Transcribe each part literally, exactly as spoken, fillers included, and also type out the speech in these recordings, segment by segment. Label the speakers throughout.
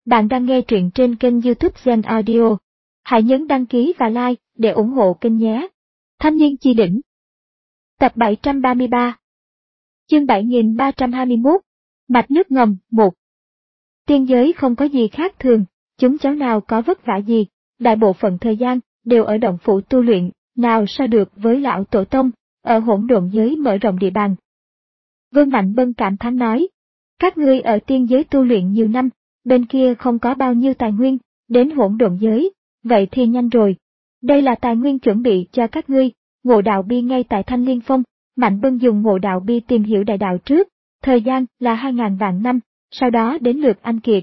Speaker 1: Bạn đang nghe truyện trên kênh YouTube Zen Audio. Hãy nhấn đăng ký và like để ủng hộ kênh nhé. Thanh niên chi đỉnh. Tập bảy trăm ba mươi ba. Chương bảy nghìn ba trăm hai mươi mốt. Mạch nước ngầm, một. Tiên giới không có gì khác thường, chúng cháu nào có vất vả gì, đại bộ phận thời gian đều ở động phủ tu luyện, nào so được với lão tổ tông, ở hỗn độn giới mở rộng địa bàn. Vương Mạnh Bân cảm thán nói, các ngươi ở tiên giới tu luyện nhiều năm, bên kia không có bao nhiêu tài nguyên, đến hỗn độn giới, vậy thì nhanh rồi. Đây là tài nguyên chuẩn bị cho các ngươi, ngộ đạo bi ngay tại Thanh Liên Phong. Mạnh Bân dùng ngộ đạo bi tìm hiểu đại đạo trước, thời gian là hai ngàn vạn năm, sau đó đến lượt anh Kiệt.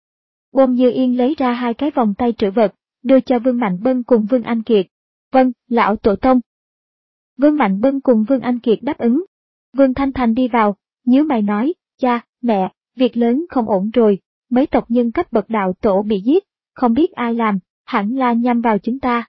Speaker 1: Ôn Như Yên lấy ra hai cái vòng tay trữ vật, đưa cho Vương Mạnh Bân cùng Vương Anh Kiệt. Vâng, lão tổ tông. Vương Mạnh Bân cùng Vương Anh Kiệt đáp ứng. Vương Thanh Thành đi vào, nhíu mày nói, cha, mẹ, việc lớn không ổn rồi, mấy tộc nhân cấp bậc đạo tổ bị giết, không biết ai làm, hẳn là nhằm vào chúng ta.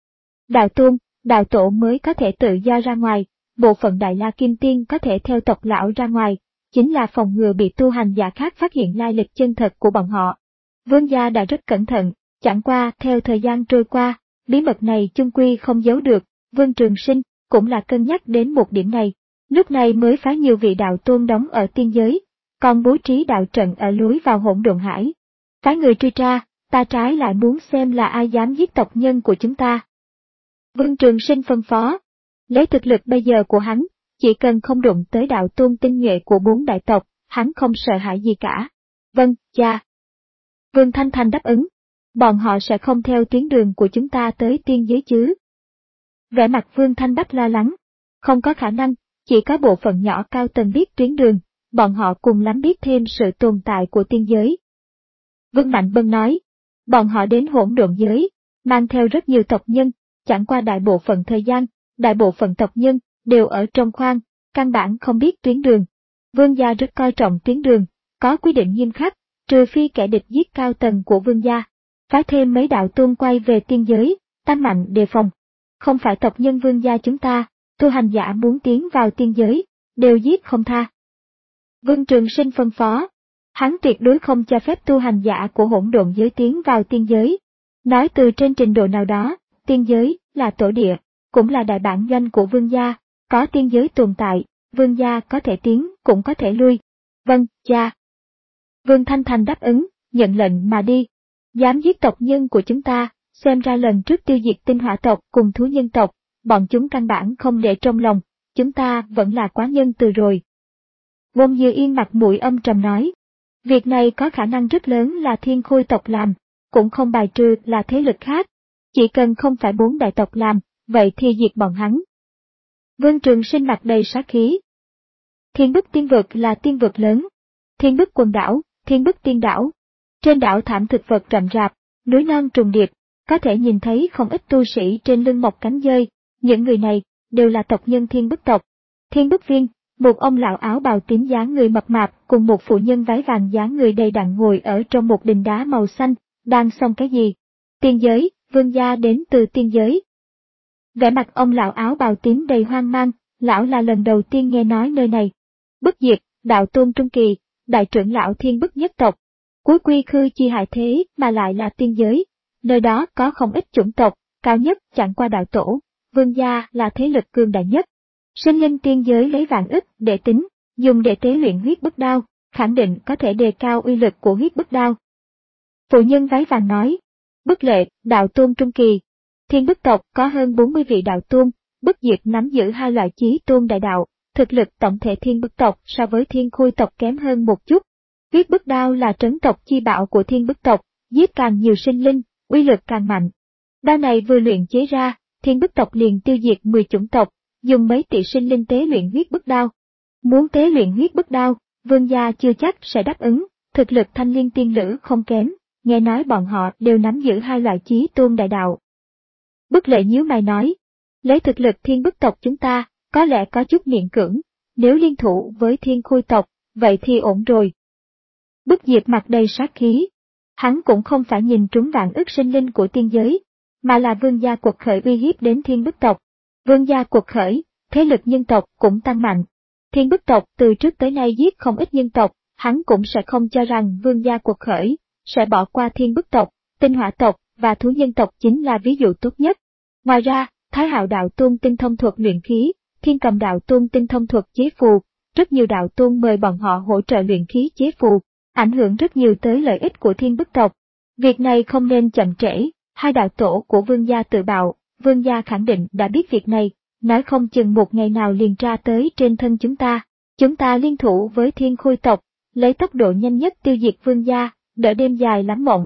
Speaker 1: Đạo tôn, đạo tổ mới có thể tự do ra ngoài, bộ phận Đại La Kim Tiên có thể theo tộc lão ra ngoài, chính là phòng ngừa bị tu hành giả khác phát hiện lai lịch chân thật của bọn họ. Vương gia đã rất cẩn thận, chẳng qua theo thời gian trôi qua, bí mật này chung quy không giấu được, Vương Trường Sinh cũng là cân nhắc đến một điểm này, lúc này mới phái nhiều vị đạo tôn đóng ở tiên giới, còn bố trí đạo trận ở lối vào hỗn độn hải. Phái người truy tra, ta trái lại muốn xem là ai dám giết tộc nhân của chúng ta. Vương Trường Sinh phân phó, lấy thực lực bây giờ của hắn, chỉ cần không đụng tới đạo tôn tinh nhuệ của bốn đại tộc, hắn không sợ hãi gì cả. Vâng, cha. Vương Thanh Thành đáp ứng, bọn họ sẽ không theo tuyến đường của chúng ta tới tiên giới chứ. Vẻ mặt Vương Thanh Bách lo lắng, không có khả năng, chỉ có bộ phận nhỏ cao tầng biết tuyến đường, bọn họ cùng lắm biết thêm sự tồn tại của tiên giới. Vương Mạnh Bân nói, bọn họ đến hỗn độn giới, mang theo rất nhiều tộc nhân, chẳng qua đại bộ phận thời gian, đại bộ phận tộc nhân đều ở trong khoang, căn bản không biết tuyến đường. Vương gia rất coi trọng tuyến đường, có quy định nghiêm khắc, trừ phi kẻ địch giết cao tầng của vương gia, phái thêm mấy đạo tôn quay về tiên giới, tăng mạnh đề phòng. Không phải tộc nhân vương gia chúng ta, tu hành giả muốn tiến vào tiên giới, đều giết không tha. Vương Trường Sinh phân phó, hắn tuyệt đối không cho phép tu hành giả của hỗn độn giới tiến vào tiên giới. Nói từ trên trình độ nào đó, tiên giới là tổ địa, cũng là đại bản doanh của vương gia, có tiên giới tồn tại, vương gia có thể tiến cũng có thể lui. Vâng, cha. Vương Thanh Thành đáp ứng, nhận lệnh mà đi. Dám giết tộc nhân của chúng ta, xem ra lần trước tiêu diệt tinh hỏa tộc cùng thú nhân tộc, bọn chúng căn bản không để trong lòng, chúng ta vẫn là quá nhân từ rồi. Ôn Như Yên mặt mũi âm trầm nói, việc này có khả năng rất lớn là Thiên Khôi tộc làm, cũng không bài trừ là thế lực khác, chỉ cần không phải bốn đại tộc làm, vậy thì diệt bọn hắn. Vương Trường Sinh mặt đầy sát khí. Thiên Bức Tiên Vực là tiên vực lớn, Thiên Bức Quần Đảo, Thiên Bức Tiên Đảo. Trên đảo thảm thực vật rậm rạp, núi non trùng điệp, có thể nhìn thấy không ít tu sĩ trên lưng mọc cánh dơi, những người này đều là tộc nhân Thiên Bức tộc. Thiên Bức Viên, một ông lão áo bào tím dáng người mập mạp cùng một phụ nhân váy vàng dáng người đầy đặn ngồi ở trong một đình đá màu xanh, đang xông cái gì? Tiên giới, vương gia đến từ tiên giới. Vẻ mặt ông lão áo bào tím đầy hoang mang, lão là lần đầu tiên nghe nói nơi này. Bất diệt, đạo tôn trung kỳ, đại trưởng lão Thiên Bức nhất tộc. Cuối quy khư chi hại thế mà lại là tiên giới, nơi đó có không ít chủng tộc, cao nhất chẳng qua đạo tổ, vương gia là thế lực cường đại nhất. Sinh linh tiên giới lấy vạn ức để tính, dùng để tế luyện huyết bức đao, khẳng định có thể đề cao uy lực của huyết bức đao. Phụ nhân váy vàng nói, Bất Lệ, đạo tôn trung kỳ, Thiên Bức tộc có hơn bốn mươi vị đạo tôn, Bất Diệt nắm giữ hai loại chí tôn đại đạo, thực lực tổng thể Thiên Bức tộc so với Thiên Khôi tộc kém hơn một chút. Huyết bức đao là trấn tộc chi bảo của Thiên Bức tộc, giết càng nhiều sinh linh, uy lực càng mạnh. Đao này vừa luyện chế ra, Thiên Bức tộc liền tiêu diệt mười chủng tộc, dùng mấy tỷ sinh linh tế luyện huyết bức đao. Muốn tế luyện huyết bức đao, vương gia chưa chắc sẽ đáp ứng, thực lực Thanh Liên tiên lữ không kém, nghe nói bọn họ đều nắm giữ hai loại chí tôn đại đạo. Bất Lệ nhíu mày nói, lấy thực lực Thiên Bức tộc chúng ta, có lẽ có chút miễn cưỡng, nếu liên thủ với Thiên Khôi tộc, vậy thì ổn rồi. Bất Diệt mặt đầy sát khí, hắn cũng không phải nhìn trúng vạn ức sinh linh của tiên giới, mà là vương gia quật khởi uy hiếp đến Thiên Bức tộc. Vương gia quật khởi, thế lực nhân tộc cũng tăng mạnh. Thiên Bức tộc từ trước tới nay giết không ít nhân tộc, hắn cũng sẽ không cho rằng vương gia quật khởi, sẽ bỏ qua thiên bức tộc, tinh hỏa tộc và thú nhân tộc chính là ví dụ tốt nhất. Ngoài ra, Thái Hạo đạo tôn tinh thông thuật luyện khí, Thiên Cầm đạo tôn tinh thông thuật chế phù, rất nhiều đạo tôn mời bọn họ hỗ trợ luyện khí chế phù, ảnh hưởng rất nhiều tới lợi ích của thiên bức tộc. Việc này không nên chậm trễ, hai đạo tổ của vương gia tự bạo, vương gia khẳng định đã biết việc này, nói không chừng một ngày nào liền ra tới trên thân chúng ta. Chúng ta liên thủ với thiên khôi tộc, lấy tốc độ nhanh nhất tiêu diệt vương gia, đỡ đêm dài lắm mộng.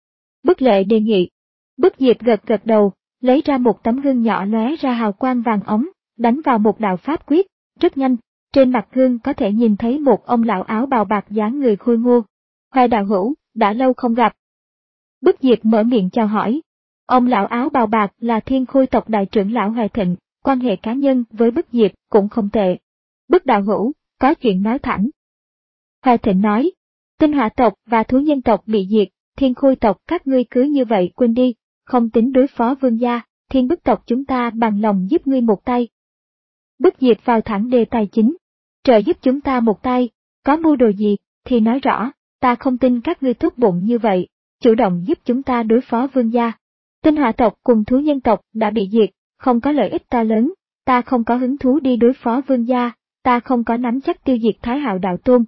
Speaker 1: Bức Lệ đề nghị. Bức Diệp gật gật đầu, lấy ra một tấm gương nhỏ lóe ra hào quang vàng ống, đánh vào một đạo pháp quyết, rất nhanh, trên mặt gương có thể nhìn thấy một ông lão áo bào bạc dáng người khôi ngô. Hoài đạo hữu, đã lâu không gặp. Bức Diệp mở miệng chào hỏi. Ông lão áo bào bạc là thiên khôi tộc đại trưởng lão Hoài Thịnh, quan hệ cá nhân với Bức Diệp cũng không tệ. Bức đạo hữu, có chuyện nói thẳng. Hoài Thịnh nói, tinh hỏa tộc và thú nhân tộc bị diệt, thiên khôi tộc các ngươi cứ như vậy quên đi, không tính đối phó vương gia, thiên bức tộc chúng ta bằng lòng giúp ngươi một tay. Bức Diệp vào thẳng đề tài chính, trợ giúp chúng ta một tay, có mưu đồ gì, thì nói rõ, ta không tin các ngươi tốt bụng như vậy, chủ động giúp chúng ta đối phó vương gia. Tinh hỏa tộc cùng thú nhân tộc đã bị diệt, không có lợi ích to lớn, ta không có hứng thú đi đối phó vương gia, ta không có nắm chắc tiêu diệt Thái Hạo đạo tôn.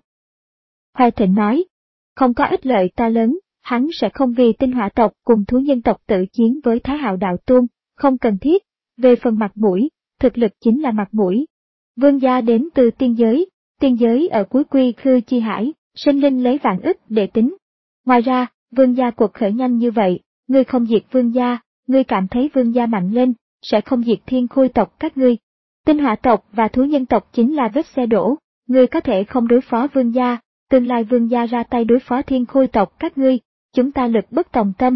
Speaker 1: Hoài Thịnh nói, không có ích lợi to lớn, hắn sẽ không vì tinh hỏa tộc cùng thú nhân tộc tự chiến với Thái Hạo đạo tôn, không cần thiết. Về phần mặt mũi, thực lực chính là mặt mũi. Vương gia đến từ tiên giới, tiên giới ở cuối quy khư chi hải, sinh linh lấy vạn ức để tính. Ngoài ra, vương gia cuộc khởi nhanh như vậy, ngươi không diệt vương gia, ngươi cảm thấy vương gia mạnh lên, sẽ không diệt thiên khôi tộc các ngươi. Tinh hỏa tộc và thú nhân tộc chính là vết xe đổ, ngươi có thể không đối phó vương gia, tương lai vương gia ra tay đối phó thiên khôi tộc các ngươi, chúng ta lực bất tòng tâm.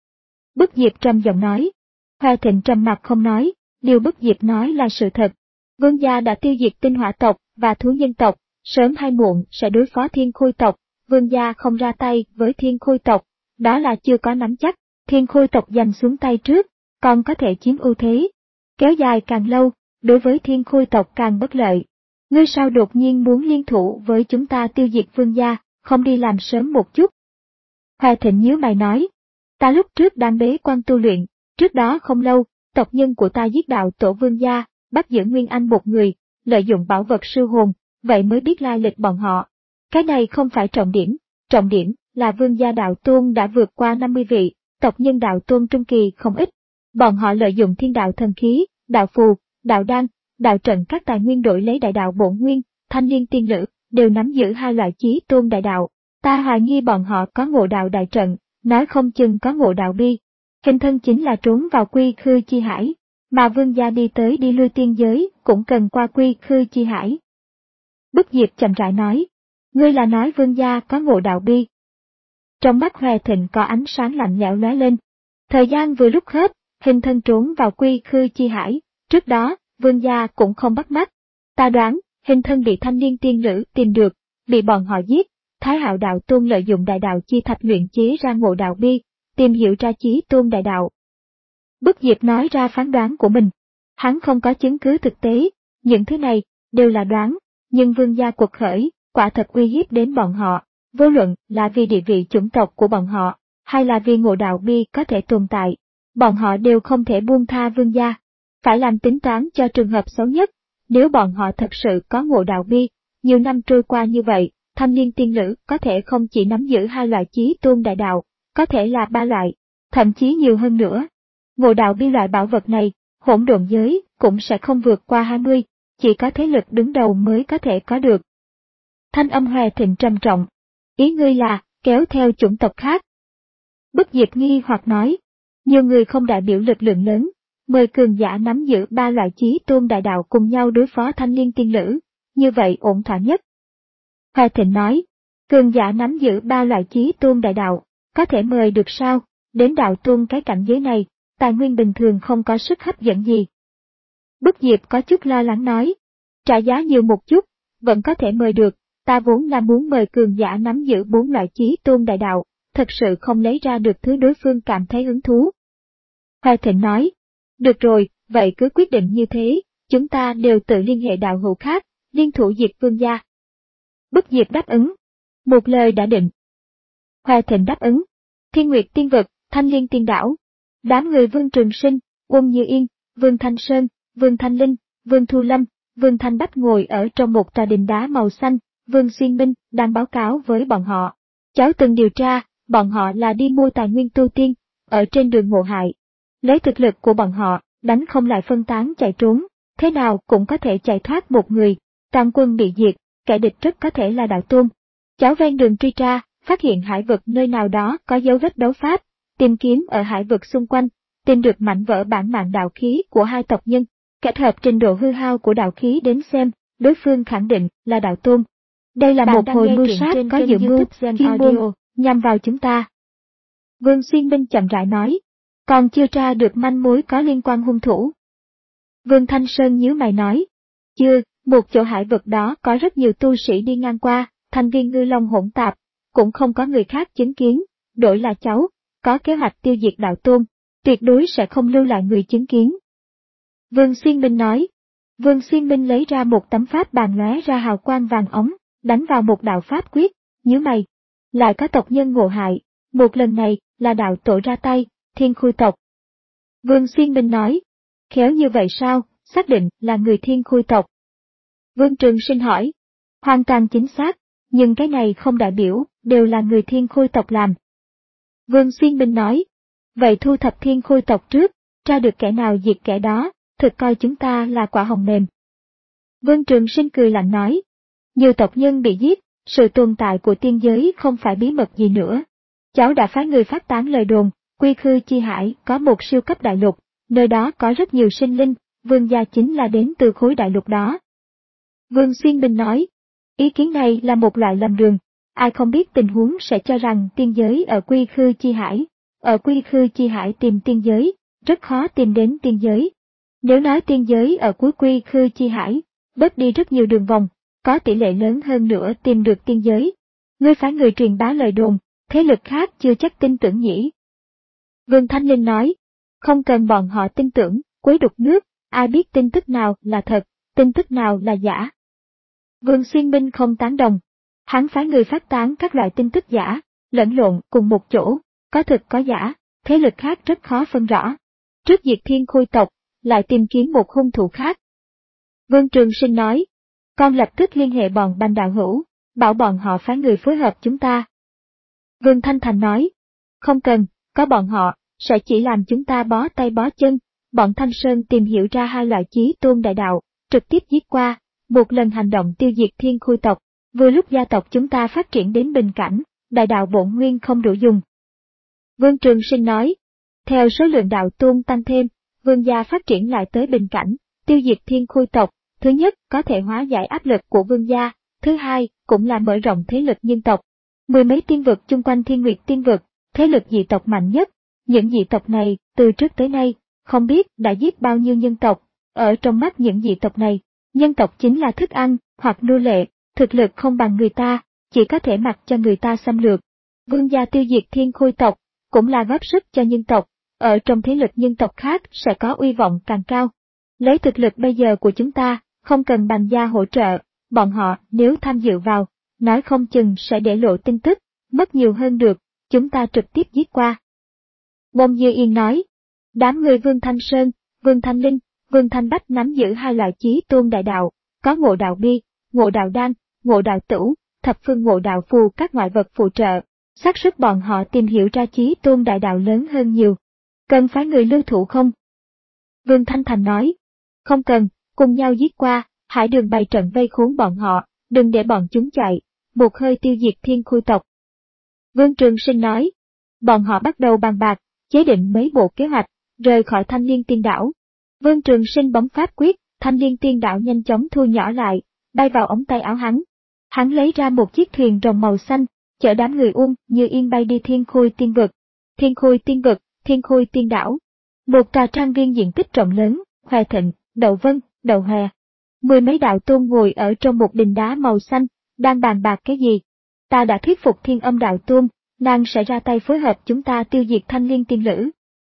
Speaker 1: Bức Diệp trầm giọng nói. Hoài Thịnh trầm mặt không nói, điều Bức Diệp nói là sự thật. Vương gia đã tiêu diệt tinh hỏa tộc và thú nhân tộc, sớm hay muộn sẽ đối phó thiên khôi tộc, vương gia không ra tay với thiên khôi tộc, đó là chưa có nắm chắc, thiên khôi tộc giành xuống tay trước, còn có thể chiếm ưu thế. Kéo dài càng lâu, đối với thiên khôi tộc càng bất lợi. Ngươi sao đột nhiên muốn liên thủ với chúng ta tiêu diệt vương gia, không đi làm sớm một chút? Hoài Thịnh nhíu mày nói, ta lúc trước đang bế quan tu luyện, trước đó không lâu, tộc nhân của ta giết đạo tổ vương gia, bắt giữ Nguyên Anh một người, lợi dụng bảo vật sư hồn, vậy mới biết lai lịch bọn họ. Cái này không phải trọng điểm, trọng điểm là vương gia đạo tôn đã vượt qua năm mươi vị, tộc nhân đạo tôn trung kỳ không ít. Bọn họ lợi dụng thiên đạo thần khí, đạo phù, đạo đan, đạo trận các tài nguyên đổi lấy đại đạo bổn nguyên, thanh niên tiên lữ, đều nắm giữ hai loại chí tôn đại đạo. Ta hoài nghi bọn họ có ngộ đạo đại trận, nói không chừng có ngộ đạo bi. Hình thân chính là trốn vào quy khư chi hải, mà vương gia đi tới đi lui tiên giới cũng cần qua quy khư chi hải. Bức Diệp chậm rãi nói, ngươi là nói vương gia có ngộ đạo bi. Trong mắt Hoài Thịnh có ánh sáng lạnh lẽo lóe lên. Thời gian vừa lúc hết, hình thân trốn vào quy khư chi hải, trước đó, vương gia cũng không bắt mắt. Ta đoán, hình thân bị thanh niên tiên nữ tìm được, bị bọn họ giết, Thái Hạo đạo tôn lợi dụng đại đạo chi thạch luyện chế ra ngộ đạo bi, tìm hiểu ra chí tôn đại đạo. Bức Diệp nói ra phán đoán của mình. Hắn không có chứng cứ thực tế, những thứ này đều là đoán, nhưng vương gia cuộc khởi, quả thật uy hiếp đến bọn họ, vô luận là vì địa vị chủng tộc của bọn họ, hay là vì ngộ đạo bi có thể tồn tại, bọn họ đều không thể buông tha vương gia. Phải làm tính toán cho trường hợp xấu nhất, nếu bọn họ thật sự có ngộ đạo bi, nhiều năm trôi qua như vậy, thanh niên tiên nữ có thể không chỉ nắm giữ hai loại chí tôn đại đạo, có thể là ba loại, thậm chí nhiều hơn nữa. Ngộ đạo bi loại bảo vật này, hỗn độn giới cũng sẽ không vượt qua hai mươi, chỉ có thế lực đứng đầu mới có thể có được. Thanh âm Hoài Thịnh trầm trọng, ý ngươi là kéo theo chủng tộc khác. Bức Diệp nghi hoặc nói, nhiều người không đại biểu lực lượng lớn, mời cường giả nắm giữ ba loại chí tôn đại đạo cùng nhau đối phó thanh niên tiên nữ, như vậy ổn thỏa nhất. Hoài Thịnh nói, cường giả nắm giữ ba loại chí tôn đại đạo, có thể mời được sao, đến đạo tôn cái cảnh giới này, tài nguyên bình thường không có sức hấp dẫn gì. Bức Diệp có chút lo lắng nói, trả giá nhiều một chút, vẫn có thể mời được, ta vốn là muốn mời cường giả nắm giữ bốn loại chí tôn đại đạo, thật sự không lấy ra được thứ đối phương cảm thấy hứng thú. Hoài Thịnh nói, được rồi, vậy cứ quyết định như thế, chúng ta đều tự liên hệ đạo hữu khác, liên thủ diệt vương gia. Bức Diệp đáp ứng, một lời đã định. Hoa Thịnh đáp ứng. Thiên Nguyệt Tiên Vực, Thanh Liên Tiên Đảo. Đám người Vương Trường Sinh, Uông Như Yên, Vương Thanh Sơn, Vương Thanh Linh, Vương Thu Lâm, Vương Thanh Bách ngồi ở trong một tòa đình đá màu xanh, Vương Xuyên Minh đang báo cáo với bọn họ. Cháu từng điều tra, bọn họ là đi mua tài nguyên tu tiên, ở trên đường ngộ hại. Lấy thực lực của bọn họ, đánh không lại phân tán chạy trốn, thế nào cũng có thể chạy thoát một người, toàn quân bị diệt, kẻ địch rất có thể là đạo tôn. Cháu ven đường truy tra, phát hiện hải vực nơi nào đó có dấu vết đấu pháp, tìm kiếm ở hải vực xung quanh, tìm được mảnh vỡ bản mạng đạo khí của hai tộc nhân, kết hợp trình độ hư hao của đạo khí đến xem, đối phương khẳng định là đạo tôn. Đây là
Speaker 2: Bạn
Speaker 1: một hồi mưu sát có dự mưu, chuyên môn, nhằm vào chúng ta. Vương Xuyên Minh chậm rãi nói, còn chưa tra được manh mối có liên quan hung thủ. Vương Thanh Sơn nhíu mày nói, chưa, một chỗ hải vực đó có rất nhiều tu sĩ đi ngang qua, thành viên ngư long hỗn tạp, cũng không có người khác chứng kiến, đổi là cháu, có kế hoạch tiêu diệt đạo tôn, tuyệt đối sẽ không lưu lại người chứng kiến. Vương Xuyên Minh nói, Vương Xuyên Minh lấy ra một tấm pháp bàn lóe ra hào quang vàng ống, đánh vào một đạo pháp quyết, nhíu mày, lại có tộc nhân ngộ hại, một lần này là đạo tổ ra tay, Thiên Khôi tộc. Vương Xuyên Minh nói, khéo như vậy sao, xác định là người Thiên Khôi tộc. Vương Trường Sinh hỏi, hoàn toàn chính xác, nhưng cái này không đại biểu đều là người Thiên Khôi tộc làm. Vương Xuyên Minh nói, vậy thu thập Thiên Khôi tộc trước, tra được kẻ nào diệt kẻ đó, thực coi chúng ta là quả hồng mềm. Vương Trường Sinh cười lạnh nói, nhiều tộc nhân bị giết, sự tồn tại của tiên giới không phải bí mật gì nữa. Cháu đã phái người phát tán lời đồn, Quy Khư Chi Hải có một siêu cấp đại lục, nơi đó có rất nhiều sinh linh, vương gia chính là đến từ khối đại lục đó. Vương Xuyên Minh nói, ý kiến này là một loại lầm đường, ai không biết tình huống sẽ cho rằng tiên giới ở Quy Khư Chi Hải, ở Quy Khư Chi Hải tìm tiên giới, rất khó tìm đến tiên giới. Nếu nói tiên giới ở cuối Quy Khư Chi Hải, bớt đi rất nhiều đường vòng, có tỷ lệ lớn hơn nữa tìm được tiên giới. Ngươi phái người truyền bá lời đồn, thế lực khác chưa chắc tin tưởng nhỉ. Vương Thanh Linh nói, không cần bọn họ tin tưởng, quấy đục nước, ai biết tin tức nào là thật, tin tức nào là giả. Vương Xuyên Minh không tán đồng, hắn phái người phát tán các loại tin tức giả, lẫn lộn cùng một chỗ, có thực có giả, thế lực khác rất khó phân rõ. Trước diệt Thiên Khôi tộc, lại tìm kiếm một hung thủ khác. Vương Trường Sinh nói, con lập tức liên hệ bọn Bành đạo hữu, bảo bọn họ phái người phối hợp chúng ta. Vương Thanh Thành nói, không cần, có bọn họ, sẽ chỉ làm chúng ta bó tay bó chân. Bọn Thanh Sơn tìm hiểu ra hai loại chí tôn đại đạo, trực tiếp giết qua, một lần hành động tiêu diệt Thiên Khôi tộc, vừa lúc gia tộc chúng ta phát triển đến bình cảnh, đại đạo bổn nguyên không đủ dùng. Vương Trường Sinh nói, theo số lượng đạo tôn tăng thêm, vương gia phát triển lại tới bình cảnh, tiêu diệt Thiên Khôi tộc, thứ nhất có thể hóa giải áp lực của vương gia, thứ hai cũng là mở rộng thế lực nhân tộc. Mười mấy tiên vực chung quanh Thiên Nguyệt Tiên Vực, thế lực dị tộc mạnh nhất, những dị tộc này từ trước tới nay, không biết đã giết bao nhiêu nhân tộc, ở trong mắt những dị tộc này, nhân tộc chính là thức ăn, hoặc nô lệ, thực lực không bằng người ta, chỉ có thể mặc cho người ta xâm lược. Vương gia tiêu diệt Thiên Khôi tộc, cũng là góp sức cho nhân tộc, ở trong thế lực nhân tộc khác sẽ có uy vọng càng cao. Lấy thực lực bây giờ của chúng ta, không cần Bành gia hỗ trợ, bọn họ nếu tham dự vào, nói không chừng sẽ để lộ tin tức, mất nhiều hơn được, chúng ta trực tiếp giết qua. Bông Như Yên nói, đám người Vương Thanh Sơn, Vương Thanh Linh, Vương Thanh Bách nắm giữ hai loại chí tôn đại đạo, có ngộ đạo bi, ngộ đạo đan, ngộ đạo tửu, thập phương ngộ đạo phù các ngoại vật phụ trợ, xác suất bọn họ tìm hiểu ra chí tôn đại đạo lớn hơn nhiều. Cần phái người lưu thủ không? Vương Thanh Thành nói, không cần, cùng nhau giết qua, hải đường bày trận vây khốn bọn họ, đừng để bọn chúng chạy, một hơi tiêu diệt Thiên Khôi tộc. Vương Trường Sinh nói, bọn họ bắt đầu bàn bạc, chế định mấy bộ kế hoạch, rời khỏi Thanh Liên Tiên Đảo. Vương Trường Sinh bấm pháp quyết, Thanh Liên Tiên Đảo nhanh chóng thu nhỏ lại, bay vào ống tay áo hắn. Hắn lấy ra một chiếc thuyền rồng màu xanh, chở đám người Uông Như Yên bay đi Thiên Khôi Tiên Vực. Thiên Khôi Tiên Vực, Thiên Khôi Tiên Đảo. Một tòa trang viên diện tích rộng lớn, Hoè Thịnh, Đậu Vân, Đậu Hòe. Mười mấy đạo tôn ngồi ở trong một đình đá màu xanh, đang bàn bạc cái gì. Ta đã thuyết phục Thiên Âm đạo tôn, nàng sẽ ra tay phối hợp chúng ta tiêu diệt Thanh Liên Tiên Lữ.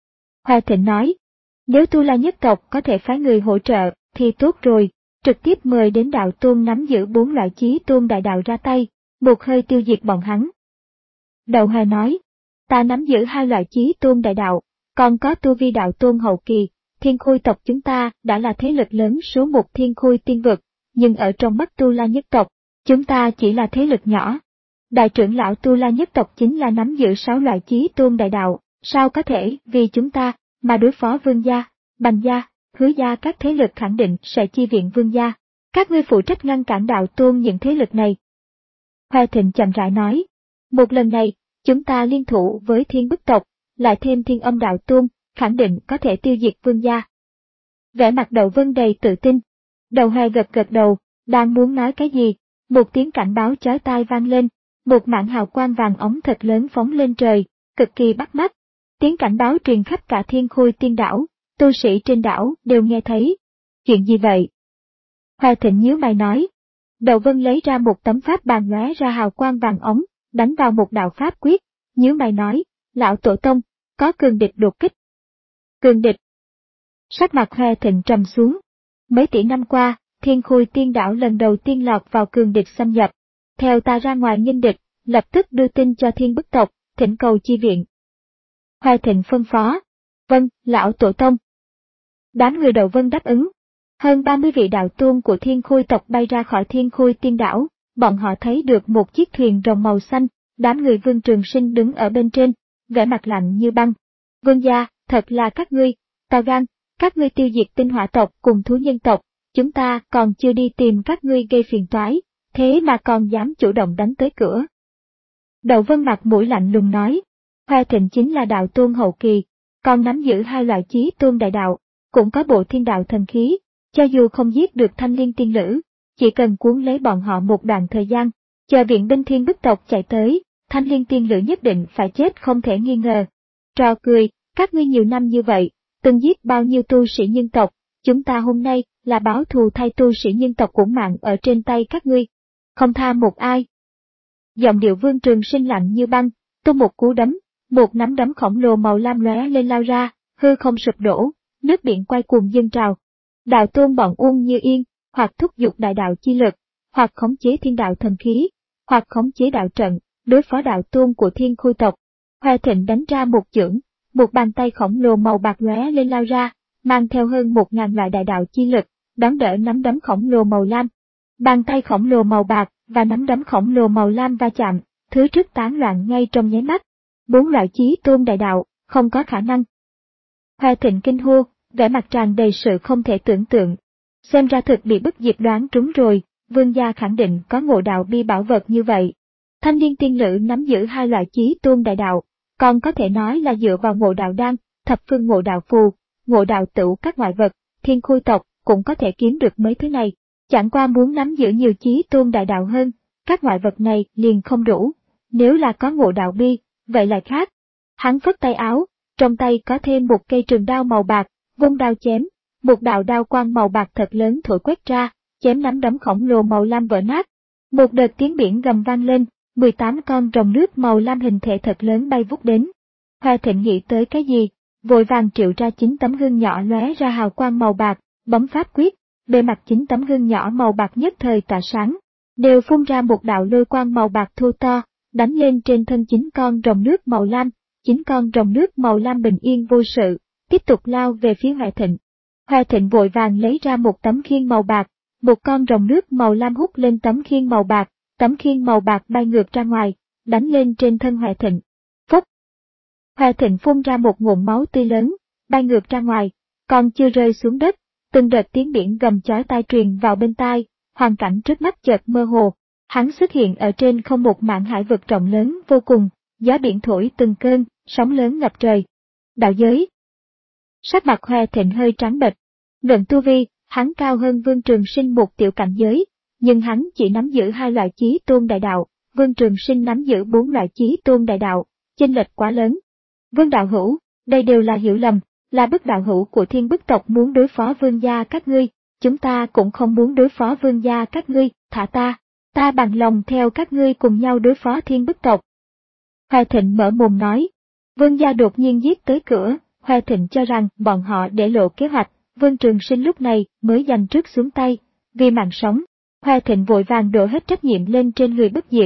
Speaker 1: Hoè Thịnh nói, nếu Tu La nhất tộc có thể phái người hỗ trợ, thì tốt rồi, trực tiếp mời đến đạo tôn nắm giữ bốn loại chí tôn đại đạo ra tay, một hơi tiêu diệt bọn hắn. Đầu Hề nói, ta nắm giữ hai loại chí tôn đại đạo, còn có tu vi đạo tôn hậu kỳ, Thiên Khôi tộc chúng ta đã là thế lực lớn số một Thiên Khôi tiên vực, nhưng ở trong mắt Tu La nhất tộc, chúng ta chỉ là thế lực nhỏ. Đại trưởng lão Tu La nhất tộc chính là nắm giữ sáu loại chí tôn đại đạo, sao có thể vì chúng ta mà đối phó Vương gia, Bành gia, Hứa gia, các thế lực khẳng định sẽ chi viện Vương gia. Các ngươi phụ trách ngăn cản đạo tôn những thế lực này. Hoa Thịnh chậm rãi nói, một lần này, chúng ta liên thủ với Thiên Bức tộc, lại thêm Thiên Âm đạo tôn, khẳng định có thể tiêu diệt Vương gia. Vẻ mặt Đậu Vân đầy tự tin. Đầu Hề gật gật đầu, đang muốn nói cái gì, một tiếng cảnh báo chói tai vang lên, một mảng hào quang vàng óng thật lớn phóng lên trời, cực kỳ bắt mắt. Tiếng cảnh báo truyền khắp cả Thiên Khôi tiên đảo, tu sĩ trên đảo đều nghe thấy. Chuyện gì vậy? Hoa Thịnh nhíu mày nói. Đậu Vân lấy ra một tấm pháp bàn lóe ra hào quang vàng ống, đánh vào một đạo pháp quyết, nhíu mày nói, lão tổ tông, có cường địch đột kích. Cường địch. Sắc mặt Hoa Thịnh trầm xuống. Mấy tỷ năm qua, Thiên Khôi tiên đảo lần đầu tiên lọt vào cường địch xâm nhập. Theo ta ra ngoài nghênh địch, lập tức đưa tin cho Thiên Bức tộc, thỉnh cầu chi viện. Hoa Thịnh phân phó. Vâng, lão tổ tông. Đám người Đậu Vân đáp ứng. Hơn ba mươi vị đạo tôn của Thiên Khôi tộc bay ra khỏi Thiên Khôi tiên đảo, bọn họ thấy được một chiếc thuyền rồng màu xanh, đám người Vương Trường Sinh đứng ở bên trên, vẻ mặt lạnh như băng. Vương gia, thật là các ngươi, to gan, các ngươi tiêu diệt tinh hỏa tộc cùng thú nhân tộc, chúng ta còn chưa đi tìm các ngươi gây phiền toái, thế mà còn dám chủ động đánh tới cửa. Đậu Vân mặt mũi lạnh lùng nói, Hoa Thịnh chính là đạo tôn hậu kỳ, còn nắm giữ hai loại chí tôn đại đạo, cũng có bộ thiên đạo thần khí, cho dù không giết được Thanh Liên tiên nữ, chỉ cần cuốn lấy bọn họ một đoạn thời gian, chờ viện binh Thiên Bức tộc chạy tới, Thanh Liên tiên nữ nhất định phải chết không thể nghi ngờ. Trò cười, các ngươi nhiều năm như vậy, từng giết bao nhiêu tu sĩ nhân tộc, chúng ta hôm nay là báo thù thay tu sĩ nhân tộc uổng mạng ở trên tay các ngươi, không tha một ai. Giọng điệu Vương Trường Sinh lạnh như băng, tung một cú đấm, một nắm đấm khổng lồ màu lam lóe lên lao ra, hư không sụp đổ, nước biển quay cuồng dâng trào. Đạo tôn bọn Uông Như Yên, hoặc thúc giục đại đạo chi lực, hoặc khống chế thiên đạo thần khí, hoặc khống chế đạo trận, đối phó đạo tôn của Thiên Khôi tộc. Hoa Thịnh đánh ra một chưởng, một bàn tay khổng lồ màu bạc lóe lên lao ra, mang theo hơn một ngàn loại đại đạo chi lực, đón đỡ nắm đấm khổng lồ màu lam. Bàn tay khổng lồ màu bạc và nắm đấm khổng lồ màu lam va chạm, thứ trước tán loạn ngay trong nháy mắt. Bốn loại chí tôn đại đạo, không có khả năng. Hoa Thịnh kinh hô, vẻ mặt tràn đầy sự không thể tưởng tượng. Xem ra thực bị bức diệt đoán trúng rồi, Vương gia khẳng định có ngộ đạo bi bảo vật như vậy. Thanh Liên tiên nữ nắm giữ hai loại chí tôn đại đạo, còn có thể nói là dựa vào ngộ đạo đan, thập phương ngộ đạo phù, ngộ đạo tửu các ngoại vật, Thiên Khôi tộc cũng có thể kiếm được mấy thứ này. Chẳng qua muốn nắm giữ nhiều chí tôn đại đạo hơn, các ngoại vật này liền không đủ. Nếu là có ngộ đạo bi, vậy lại khác. Hắn phất tay áo, trong tay có thêm một cây trường đao màu bạc, vung đao chém, một đạo đao quang màu bạc thật lớn thổi quét ra, chém nắm đấm khổng lồ màu lam vỡ nát. Một đợt tiếng biển gầm vang lên, mười tám con rồng nước màu lam hình thể thật lớn bay vút đến. Hoa Thịnh nghĩ tới cái gì, vội vàng triệu ra chín tấm gương nhỏ lóe ra hào quang màu bạc, bấm pháp quyết, bề mặt chín tấm gương nhỏ màu bạc nhất thời tỏa sáng, đều phun ra một đạo lôi quang màu bạc thô to, đánh lên trên thân chín con rồng nước màu lam. Chín con rồng nước màu lam bình yên vô sự, tiếp tục lao về phía Hoa Thịnh. Hoa Thịnh vội vàng lấy ra một tấm khiên màu bạc, một con rồng nước màu lam hút lên tấm khiên màu bạc, tấm khiên màu bạc bay ngược ra ngoài, đánh lên trên thân Hoa Thịnh. Phúc! Hoa Thịnh phun ra một ngụm máu tươi lớn, bay ngược ra ngoài, còn chưa rơi xuống đất, từng đợt tiếng biển gầm chói tai truyền vào bên tai, hoàn cảnh trước mắt chợt mơ hồ. Hắn xuất hiện ở trên không một mảng hải vực rộng lớn vô cùng, gió biển thổi từng cơn, sóng lớn ngập trời. Đạo giới. Sắc mặt Hoa Thịnh hơi trắng bệch. Luận tu vi, hắn cao hơn Vương Trường Sinh một tiểu cảnh giới, nhưng hắn chỉ nắm giữ hai loại chí tôn đại đạo, Vương Trường Sinh nắm giữ bốn loại chí tôn đại đạo, chênh lệch quá lớn. Vương đạo hữu, đây đều là hiểu lầm, là bức đạo hữu của Thiên Bức tộc muốn đối phó Vương gia các ngươi, chúng ta cũng không muốn đối phó Vương gia các ngươi, thả ta, ta bằng lòng theo các ngươi cùng nhau đối phó Thiên Bức tộc. Hoa Thịnh mở mồm nói. Vương gia đột nhiên giết tới cửa, Hoa Thịnh cho rằng bọn họ để lộ kế hoạch, Vương Trường Sinh lúc này mới giành trước xuống tay, vì mạng sống. Hoa Thịnh vội vàng đổ hết trách nhiệm lên trên người bất diệt.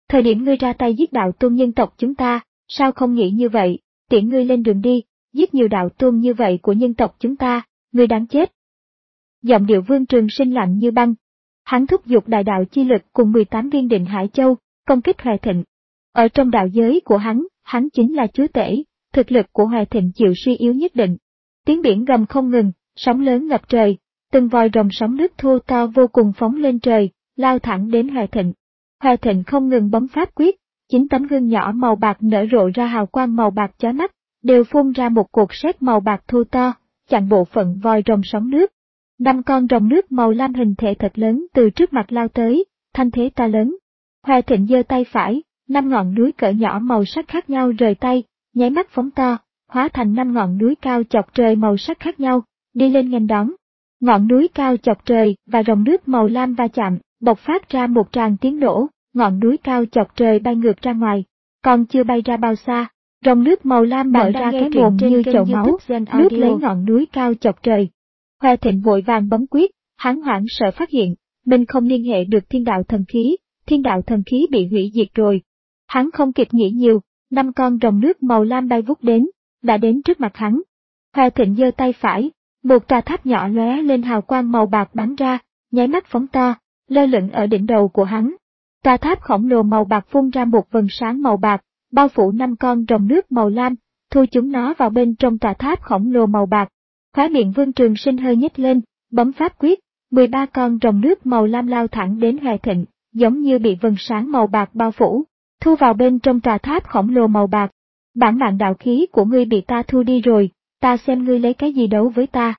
Speaker 1: Thời điểm ngươi ra tay giết đạo tôn nhân tộc chúng ta, sao không nghĩ như vậy, tiễn ngươi lên đường đi, giết nhiều đạo tôn như vậy của nhân tộc chúng ta, ngươi đáng chết. Giọng điệu Vương Trường Sinh lạnh như băng. Hắn thúc giục đại đạo chi lực cùng mười tám viên định Hải Châu, công kích Hoè Thịnh. Ở trong đạo giới của hắn, hắn chính là chúa tể, thực lực của Hoè Thịnh chịu suy yếu nhất định. Tiếng biển gầm không ngừng, sóng lớn ngập trời, từng vòi rồng sóng nước thô to vô cùng phóng lên trời, lao thẳng đến Hoè Thịnh. Hoè Thịnh không ngừng bấm pháp quyết, chín tấm gương nhỏ màu bạc nở rộ ra hào quang màu bạc chói mắt, đều phun ra một cột sét màu bạc thô to, chặn bộ phận vòi rồng sóng nước. Năm con rồng nước màu lam hình thể thật lớn từ trước mặt lao tới, thanh thế to lớn. Hoè Thịnh giơ tay phải, năm ngọn núi cỡ nhỏ màu sắc khác nhau rời tay, nháy mắt phóng to, hóa thành năm ngọn núi cao chọc trời màu sắc khác nhau, đi lên nghênh đón. Ngọn núi cao chọc trời và rồng nước màu lam va chạm, bộc phát ra một tràng tiếng nổ, ngọn núi cao chọc trời bay ngược ra ngoài, còn chưa bay ra bao xa, rồng nước màu lam mở ra cái mồm như chậu máu, nuốt lấy ngọn núi cao chọc trời. Hoè Thịnh vội vàng bấm quyết, hắn hoảng sợ phát hiện, mình không liên hệ được thiên đạo thần khí, thiên đạo thần khí bị hủy diệt rồi. Hắn không kịp nghĩ nhiều, năm con rồng nước màu lam bay vút đến, đã đến trước mặt hắn. Hoè Thịnh giơ tay phải, một tòa tháp nhỏ lóe lên hào quang màu bạc bắn ra, nháy mắt phóng to, lơ lửng ở đỉnh đầu của hắn. Tòa tháp khổng lồ màu bạc phun ra một vầng sáng màu bạc, bao phủ năm con rồng nước màu lam, thu chúng nó vào bên trong tòa tháp khổng lồ màu bạc. Khóe miệng Vương Trường Sinh hơi nhếch lên, bấm pháp quyết, mười ba con rồng nước màu lam lao thẳng đến Hoè Thịnh, giống như bị vầng sáng màu bạc bao phủ, thu vào bên trong tòa tháp khổng lồ màu bạc. Bản mạng đạo khí của ngươi bị ta thu đi rồi, ta xem ngươi lấy cái gì đấu với ta.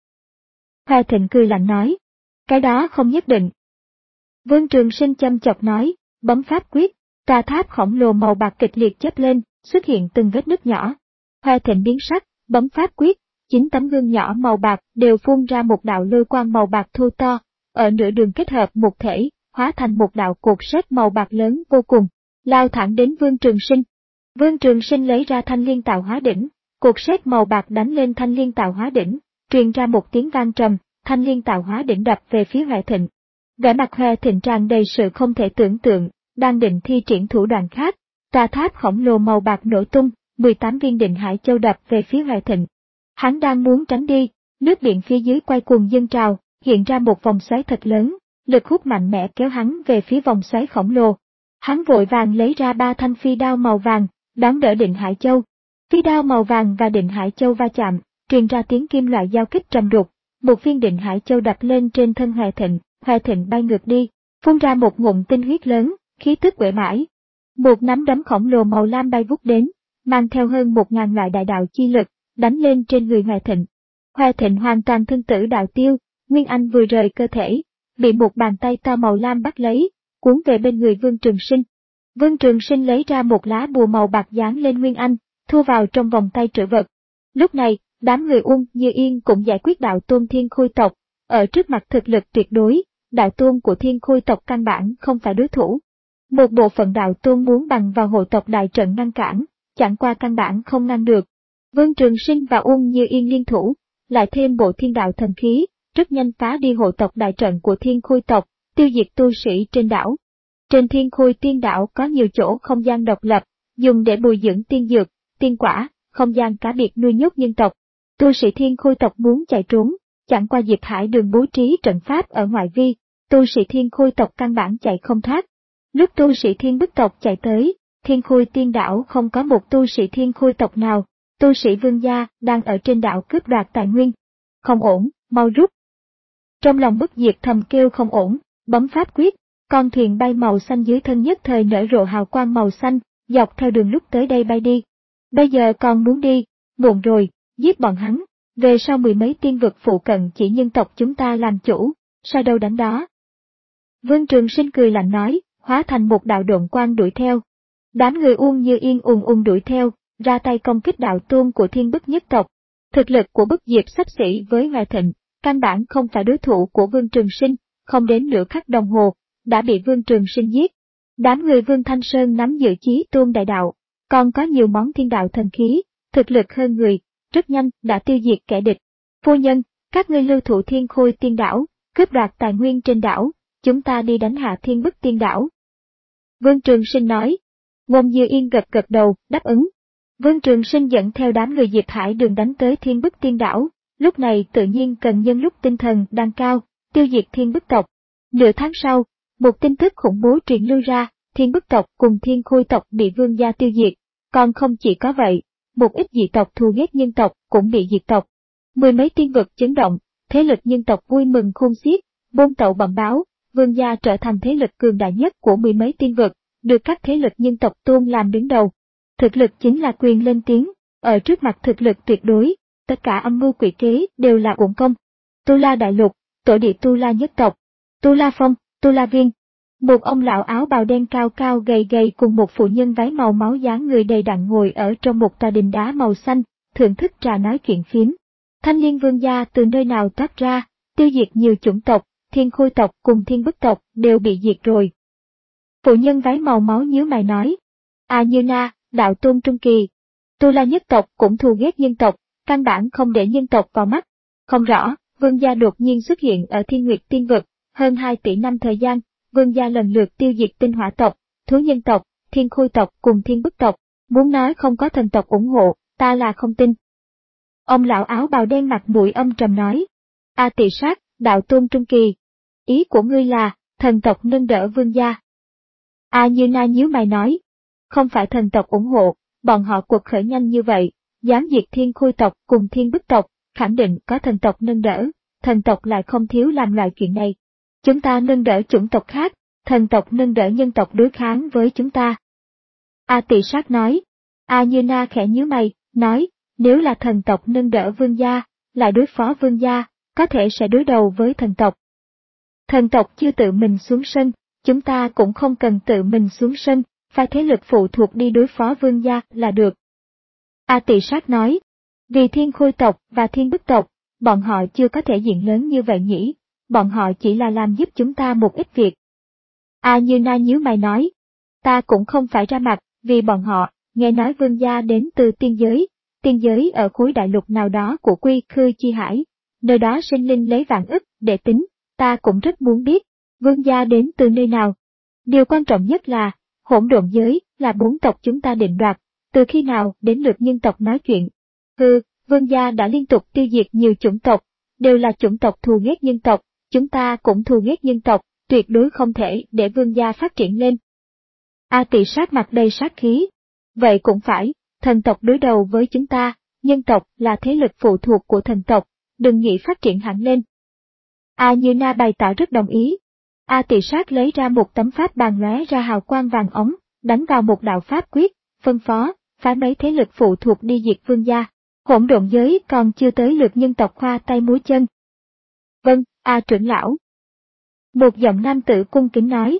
Speaker 1: Hoè Thịnh cười lạnh nói, cái đó không nhất định. Vương Trường Sinh châm chọc nói, bấm pháp quyết, tòa tháp khổng lồ màu bạc kịch liệt chớp lên, xuất hiện từng vết nứt nhỏ. Hoè Thịnh biến sắc, bấm pháp quyết, chín tấm gương nhỏ màu bạc đều phun ra một đạo lôi quang màu bạc thô to, ở nửa đường kết hợp một thể, hóa thành một đạo cột sét màu bạc lớn vô cùng, lao thẳng đến Vương Trường Sinh. Vương Trường Sinh lấy ra thanh liên tạo hóa đỉnh, cột sét màu bạc đánh lên thanh liên tạo hóa đỉnh, truyền ra một tiếng vang trầm, thanh liên tạo hóa đỉnh đập về phía Hoè Thịnh. Vẻ mặt Hoè Thịnh tràn đầy sự không thể tưởng tượng, đang định thi triển thủ đoạn khác, tòa tháp khổng lồ màu bạc nổ tung, mười tám viên định Hải Châu đập về phía Hoè Thịnh. Hắn đang muốn tránh đi, nước biển phía dưới quay cuồng dâng trào, hiện ra một vòng xoáy thật lớn, lực hút mạnh mẽ kéo hắn về phía vòng xoáy khổng lồ. Hắn vội vàng lấy ra ba thanh phi đao màu vàng, đón đỡ định Hải Châu. Phi đao màu vàng và định Hải Châu va chạm, truyền ra tiếng kim loại giao kích trầm đục, một viên định Hải Châu đập lên trên thân Hoè Thịnh, Hoè Thịnh bay ngược đi, phun ra một ngụm tinh huyết lớn, khí tức uể mãi. Một nắm đấm khổng lồ màu lam bay vút đến, mang theo hơn một ngàn loại đại đạo chi lực, đánh lên trên người Hoè Thịnh. Hoè Thịnh hoàn toàn thân tử đạo tiêu, Nguyên Anh vừa rời cơ thể, bị một bàn tay to màu lam bắt lấy, cuốn về bên người Vương Trường Sinh. Vương Trường Sinh lấy ra một lá bùa màu bạc dán lên Nguyên Anh, thu vào trong vòng tay trữ vật. Lúc này, đám người Uông Như Yên cũng giải quyết đạo tôn Thiên Khôi tộc, ở trước mặt thực lực tuyệt đối, đạo tôn của Thiên Khôi tộc căn bản không phải đối thủ. Một bộ phận đạo tôn muốn bằng vào hộ tộc đại trận ngăn cản, chẳng qua căn bản không ngăn được. Vương Trường Sinh và Uông Như Yên liên thủ, lại thêm bộ thiên đạo thần khí, rất nhanh phá đi hộ tộc đại trận của Thiên Khôi tộc, tiêu diệt tu sĩ trên đảo. Trên Thiên Khôi tiên đảo có nhiều chỗ không gian độc lập, dùng để bồi dưỡng tiên dược, tiên quả, không gian cá biệt nuôi nhốt nhân tộc. Tu sĩ Thiên Khôi tộc muốn chạy trốn, chẳng qua Diệp Hải Đường bố trí trận pháp ở ngoại vi, tu sĩ Thiên Khôi tộc căn bản chạy không thoát. Lúc tu sĩ Thiên Bức tộc chạy tới, Thiên Khôi tiên đảo không có một tu sĩ Thiên Khôi tộc nào, tu sĩ Vương gia đang ở trên đảo cướp đoạt tài nguyên. Không ổn, mau rút. Trong lòng Bất Diệt thầm kêu không ổn, bấm pháp quyết, con thuyền bay màu xanh dưới thân nhất thời nở rộ hào quang màu xanh, dọc theo đường lúc tới đây bay đi. Bây giờ còn muốn đi, muộn rồi, giết bọn hắn, về sau mười mấy tiên vực phụ cận chỉ nhân tộc chúng ta làm chủ, sao đâu đánh đó. Vương Trường Sinh cười lạnh nói, hóa thành một đạo độn quang đuổi theo. Đám người Uông Như Yên ùn ùn đuổi theo, ra tay công kích đạo tôn của Thiên Bức nhất tộc. Thực lực của Bất Diệp xấp xỉ với Hoè Thịnh, căn bản không phải đối thủ của Vương Trường Sinh, không đến nửa khắc đồng hồ, đã bị Vương Trường Sinh giết. Đám người Vương Thanh Sơn nắm giữ chí tôn đại đạo, còn có nhiều món thiên đạo thần khí, thực lực hơn người, rất nhanh đã tiêu diệt kẻ địch. Phu nhân, các ngươi lưu thủ Thiên Khôi tiên đảo, cướp đoạt tài nguyên trên đảo, chúng ta đi đánh hạ Thiên Bức tiên đảo. Vương Trường Sinh nói. Ngôn Như Yên gật gật đầu, đáp ứng. Vương Trường Sinh dẫn theo đám người Diệp Hải Đường đánh tới Thiên Bức Tiên Đảo, lúc này tự nhiên cần nhân lúc tinh thần đang cao, tiêu diệt Thiên Bức tộc. Nửa tháng sau, một tin tức khủng bố truyền lưu ra, Thiên Bức tộc cùng Thiên Khôi tộc bị vương gia tiêu diệt. Còn không chỉ có vậy, một ít dị tộc thù ghét nhân tộc cũng bị diệt tộc. Mười mấy tiên vực chấn động, thế lực nhân tộc vui mừng khôn xiết, bôn tẩu bẩm báo, vương gia trở thành thế lực cường đại nhất của mười mấy tiên vực, được các thế lực nhân tộc tôn làm đứng đầu. Thực lực chính là quyền lên tiếng, ở trước mặt thực lực tuyệt đối, tất cả âm mưu quỷ kế đều là uổng công. Tu La Đại Lục, tổ địa Tu La nhất tộc, Tu La Phong, Tu La Viên. Một ông lão áo bào đen cao cao gầy gầy cùng một phụ nhân váy màu máu dáng người đầy đặn ngồi ở trong một tòa đình đá màu xanh, thưởng thức trà nói chuyện phiếm. Thanh Liên vương gia từ nơi nào toát ra, tiêu diệt nhiều chủng tộc, Thiên Khôi tộc cùng Thiên Bức tộc đều bị diệt rồi. Phụ nhân váy màu máu nhíu mày nói. À Như Na, đạo tôn trung kỳ. Tu La nhất tộc cũng thù ghét nhân tộc, căn bản không để nhân tộc vào mắt. Không rõ, vương gia đột nhiên xuất hiện ở Thiên Nguyệt Tiên Vực, hơn hai tỷ năm thời gian, vương gia lần lượt tiêu diệt Tinh Hỏa tộc, Thú Nhân tộc, Thiên Khôi tộc cùng Thiên Bức tộc, muốn nói không có thần tộc ủng hộ, ta là không tin. Ông lão áo bào đen mặt mũi âm trầm nói. A Tỳ Sát, đạo tôn trung kỳ. Ý của ngươi là, thần tộc nâng đỡ vương gia. A Như Na nhíu mày nói. Không phải thần tộc ủng hộ, bọn họ cuộc khởi nhanh như vậy, dám diệt Thiên Khôi tộc cùng Thiên Bức tộc, khẳng định có thần tộc nâng đỡ, thần tộc lại không thiếu làm loại chuyện này. Chúng ta nâng đỡ chủng tộc khác, thần tộc nâng đỡ nhân tộc đối kháng với chúng ta. A Tỳ Sát nói. A Như Na khẽ nhíu mày, nói, nếu là thần tộc nâng đỡ vương gia, lại đối phó vương gia, có thể sẽ đối đầu với thần tộc. Thần tộc chưa tự mình xuống sân, chúng ta cũng không cần tự mình xuống sân, phải thế lực phụ thuộc đi đối phó vương gia là được. A Tỳ Sát nói. Vì Thiên Khôi tộc và Thiên Bức tộc, bọn họ chưa có thể diện lớn như vậy nhỉ, bọn họ chỉ là làm giúp chúng ta một ít việc. A Như Na nhíu mày nói. Ta cũng không phải ra mặt, vì bọn họ, nghe nói vương gia đến từ tiên giới, tiên giới ở khối đại lục nào đó của Quy Khư Chi Hải, nơi đó sinh linh lấy vạn ức để tính, ta cũng rất muốn biết, vương gia đến từ nơi nào. Điều quan trọng nhất là, hỗn độn giới là bốn tộc chúng ta định đoạt, từ khi nào đến lượt nhân tộc nói chuyện. Hừ, vương gia đã liên tục tiêu diệt nhiều chủng tộc, đều là chủng tộc thù ghét nhân tộc, chúng ta cũng thù ghét nhân tộc, tuyệt đối không thể để vương gia phát triển lên. A Tỳ Sát mặt đầy sát khí. Vậy cũng phải, thần tộc đối đầu với chúng ta, nhân tộc là thế lực phụ thuộc của thần tộc, đừng nghĩ phát triển hẳn lên. A Như Na bày tỏ rất đồng ý. A Tỳ Sát lấy ra một tấm pháp bàn lóe ra hào quang vàng ống, đánh vào một đạo pháp quyết, phân phó, phái mấy thế lực phụ thuộc đi diệt vương gia. Hỗn độn giới còn chưa tới lượt nhân tộc khoa tay múa chân. Vâng, A trưởng lão. Một giọng nam tử cung kính nói.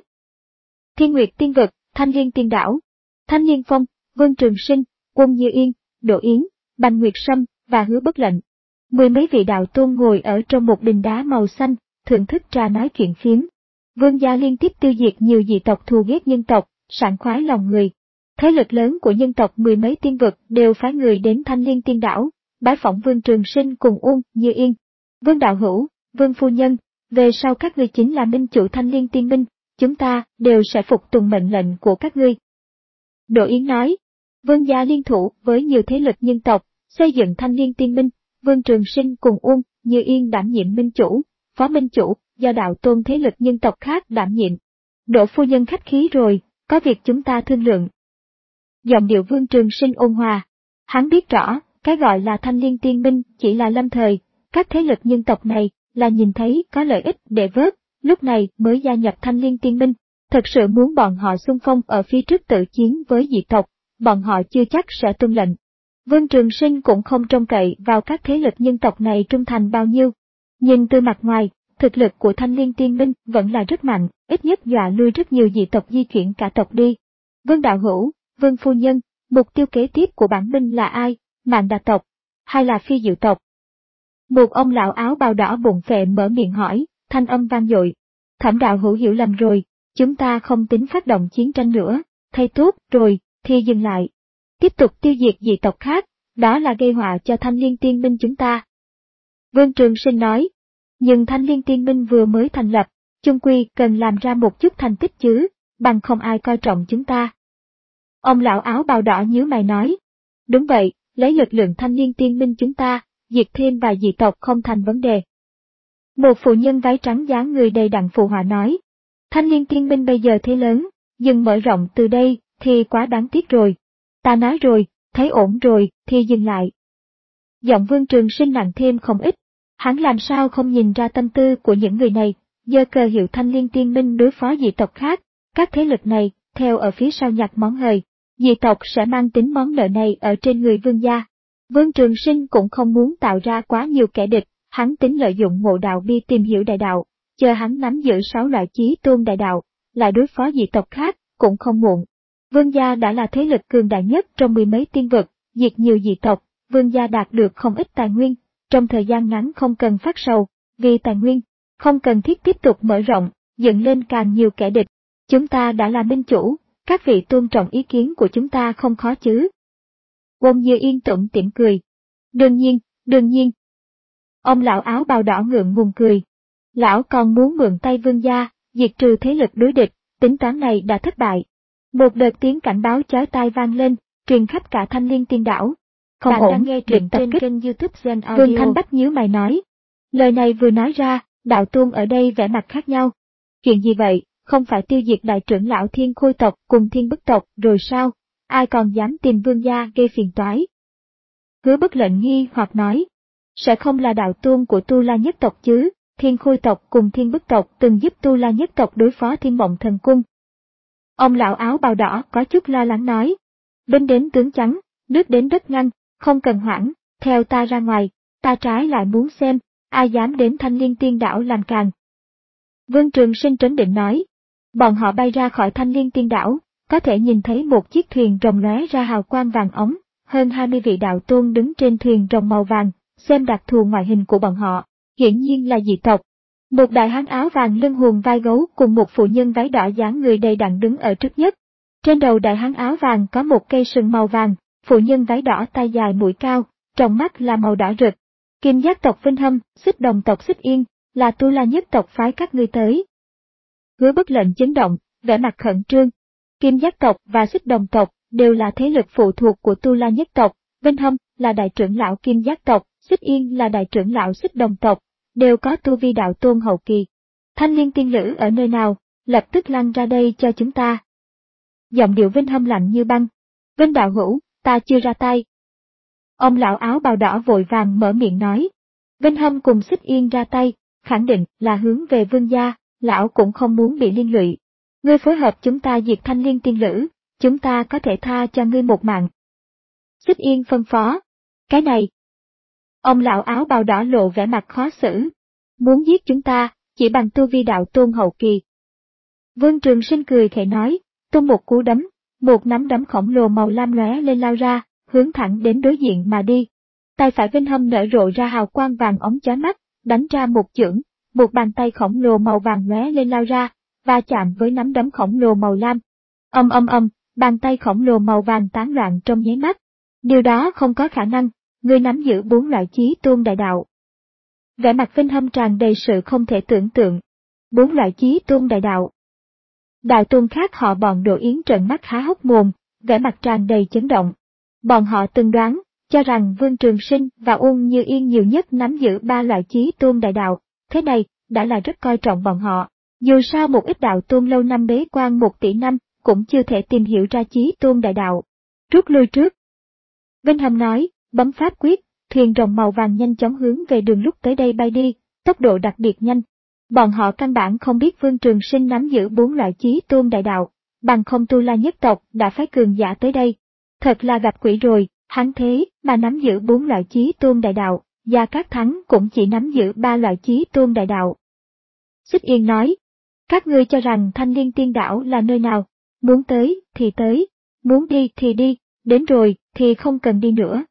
Speaker 1: Thiên Nguyệt Tiên Vực, Thanh Liên Tiên Đảo, Thanh Liên Phong, Vương Trường Sinh, Quân Như Yên, Đỗ Yến, Bành Nguyệt Sâm và Hứa Bất Lệnh. Mười mấy vị đạo tôn ngồi ở trong một đình đá màu xanh, thưởng thức trà nói chuyện phiếm. Vương gia liên tiếp tiêu diệt nhiều dị tộc thù ghét nhân tộc, sảng khoái lòng người. Thế lực lớn của nhân tộc mười mấy tiên vực đều phái người đến Thanh Liên Tiên Đảo, bái phỏng Vương Trường Sinh cùng Uông Như Yên. Vương đạo hữu, Vương phu nhân, về sau các ngươi chính là minh chủ Thanh Liên Tiên Minh, chúng ta đều sẽ phục tùng mệnh lệnh của các ngươi. Đỗ Yến nói, Vương gia liên thủ với nhiều thế lực nhân tộc, xây dựng Thanh Liên Tiên Minh, Vương Trường Sinh cùng Uông Như Yên đảm nhiệm minh chủ, phó minh chủ, do đạo tôn thế lực nhân tộc khác đảm nhiệm. Đỗ phu nhân khách khí rồi, có việc chúng ta thương lượng. Giọng điệu Vương Trường Sinh ôn hòa. Hắn biết rõ, cái gọi là Thanh Liên Tiên Minh chỉ là lâm thời, các thế lực nhân tộc này là nhìn thấy có lợi ích để vớt, lúc này mới gia nhập Thanh Liên Tiên Minh. Thật sự muốn bọn họ xung phong ở phía trước tự chiến với dị tộc, bọn họ chưa chắc sẽ tuân lệnh. Vương Trường Sinh cũng không trông cậy vào các thế lực nhân tộc này trung thành bao nhiêu. Nhìn từ mặt ngoài, thực lực của Thanh Liên Tiên Minh vẫn là rất mạnh, ít nhất dọa lui rất nhiều dị tộc di chuyển cả tộc đi. Vương đạo hữu, Vương phu nhân, mục tiêu kế tiếp của bản minh là ai, Mạn Đà tộc, hay là Phi Diệu tộc? Một ông lão áo bào đỏ bụng phệ mở miệng hỏi, thanh âm vang dội. Thẩm đạo hữu hiểu lầm rồi, chúng ta không tính phát động chiến tranh nữa, thay tốt rồi, thì dừng lại. Tiếp tục tiêu diệt dị tộc khác, đó là gây họa cho Thanh Liên Tiên Minh chúng ta. Vương Trường Sinh nói, nhưng Thanh Liên Tiên Minh vừa mới thành lập, chung quy cần làm ra một chút thành tích chứ, bằng không ai coi trọng chúng ta. Ông lão áo bào đỏ nhíu mày nói, đúng vậy, lấy lực lượng thanh niên tiên minh chúng ta, diệt thêm vài dị tộc không thành vấn đề. Một phụ nhân váy trắng dáng người đầy đặn phụ họa nói, thanh niên tiên minh bây giờ thế lớn, dừng mở rộng từ đây thì quá đáng tiếc rồi. Ta nói rồi, thấy ổn rồi thì dừng lại. Giọng Vương Trường Sinh nặng thêm không ít, hắn làm sao không nhìn ra tâm tư của những người này, giơ cờ hiệu thanh niên tiên minh đối phó dị tộc khác, các thế lực này, theo ở phía sau nhặt món hời, dị tộc sẽ mang tính món nợ này ở trên người vương gia. Vương Trường Sinh cũng không muốn tạo ra quá nhiều kẻ địch, hắn tính lợi dụng ngộ đạo bi tìm hiểu đại đạo, chờ hắn nắm giữ sáu loại chí tôn đại đạo, lại đối phó dị tộc khác, cũng không muộn. Vương gia đã là thế lực cường đại nhất trong mười mấy tiên vực, diệt nhiều dị tộc, vương gia đạt được không ít tài nguyên, trong thời gian ngắn không cần phát sầu, vì tài nguyên, không cần thiết tiếp tục mở rộng, dựng lên càng nhiều kẻ địch. Chúng ta đã là minh chủ, các vị tôn trọng ý kiến của chúng ta không khó chứ. Quân Như Yên tủm tỉm cười. Đương nhiên, đương nhiên. Ông lão áo bào đỏ ngượng ngùng cười. Lão còn muốn mượn tay vương gia, diệt trừ thế lực đối địch, tính toán này đã thất bại. Một đợt tiếng cảnh báo chói tai vang lên, truyền khắp cả Thanh Liên Tiên Đảo. Không Bạn ổn, đang nghe truyện trên kênh YouTube Gen Audio. Vương Thanh Bách nhíu mày nói. Lời này vừa nói ra, đạo tôn ở đây vẻ mặt khác nhau. Chuyện gì vậy, không phải tiêu diệt đại trưởng lão Thiên Khôi tộc cùng Thiên Bức tộc rồi sao, ai còn dám tìm vương gia gây phiền toái. Hứa Bất Lệnh nghi hoặc nói, sẽ không là đạo tôn của Tu La nhất tộc chứ, Thiên Khôi tộc cùng Thiên Bức tộc từng giúp Tu La nhất tộc đối phó Thiên Mộng Thần Cung. Ông lão áo bào đỏ có chút lo lắng nói, binh đến tướng trắng, nước đến đất ngăn, không cần hoảng, theo ta ra ngoài, ta trái lại muốn xem, ai dám đến Thanh Liên Tiên Đảo làm càn. Vương Trường Sinh trấn định nói, bọn họ bay ra khỏi Thanh Liên Tiên Đảo, có thể nhìn thấy một chiếc thuyền rồng lóe ra hào quang vàng ống, hơn hai mươi vị đạo tôn đứng trên thuyền rồng màu vàng, xem đặc thù ngoại hình của bọn họ, hiển nhiên là dị tộc. Một đại hán áo vàng lưng hùm vai gấu cùng một phụ nhân váy đỏ dáng người đầy đặn đứng ở trước nhất. Trên đầu đại hán áo vàng có một cây sừng màu vàng, phụ nhân váy đỏ tay dài mũi cao, trong mắt là màu đỏ rực. Kim Giác tộc Vinh Hâm, Xích Đồng tộc Xích Yên, là Tu La nhất tộc phái các ngươi tới. Hứa Bất Lệnh chấn động, vẻ mặt khẩn trương. Kim Giác tộc và Xích Đồng tộc đều là thế lực phụ thuộc của Tu La nhất tộc, Vinh Hâm là đại trưởng lão Kim Giác tộc, Xích Yên là đại trưởng lão Xích Đồng tộc, đều có tu vi đạo tôn hậu kỳ. Thanh Liên tiên lữ ở nơi nào, lập tức lăn ra đây cho chúng ta. Giọng điệu Vinh Hâm lạnh như băng. Vinh đạo hữu, ta chưa ra tay. Ông lão áo bào đỏ vội vàng mở miệng nói. Vinh Hâm cùng Xích Yên ra tay, khẳng định là hướng về vương gia, lão cũng không muốn bị liên lụy. Ngươi phối hợp chúng ta diệt Thanh Liên tiên lữ, chúng ta có thể tha cho ngươi một mạng. Xích Yên phân phó. Cái này. Ông lão áo bào đỏ lộ vẻ mặt khó xử. Muốn giết chúng ta, chỉ bằng tu vi đạo tôn hậu kỳ. Vương Trường Sinh cười khẽ nói, tung một cú đấm, một nắm đấm khổng lồ màu lam lóe lên lao ra, hướng thẳng đến đối diện mà đi. Tay phải Vinh Hâm nở rộ ra hào quang vàng ống chói mắt, đánh ra một chưởng, một bàn tay khổng lồ màu vàng lóe lên lao ra, va chạm với nắm đấm khổng lồ màu lam. Âm âm âm, bàn tay khổng lồ màu vàng tán loạn trong nháy mắt. Điều đó không có khả năng, ngươi nắm giữ bốn loại chí tôn đại đạo. Vẻ mặt Vinh Hâm tràn đầy sự không thể tưởng tượng. Bốn loại chí tôn đại đạo. Đạo tôn khác họ bọn Đỗ Yến trợn mắt há hốc mồm, vẻ mặt tràn đầy chấn động. Bọn họ từng đoán, cho rằng Vương Trường Sinh và Uông Như Yên nhiều nhất nắm giữ ba loại chí tôn đại đạo, thế này, đã là rất coi trọng bọn họ. Dù sao một ít đạo tôn lâu năm bế quan một tỷ năm, cũng chưa thể tìm hiểu ra chí tôn đại đạo. Rút lui trước. Vinh Hâm nói, bấm pháp quyết, thuyền rồng màu vàng nhanh chóng hướng về đường lúc tới đây bay đi, tốc độ đặc biệt nhanh. Bọn họ căn bản không biết Vương Trường Sinh nắm giữ bốn loại chí tôn đại đạo, bằng không Tu La nhất tộc đã phái cường giả tới đây. Thật là gặp quỷ rồi, hắn thế mà nắm giữ bốn loại chí tôn đại đạo, Gia Cát Thắng cũng chỉ nắm giữ ba loại chí tôn đại đạo. Xích Yên nói, các ngươi cho rằng Thanh Liên tiên đảo là nơi nào, muốn tới thì tới, muốn đi thì đi, đến rồi thì không cần đi nữa.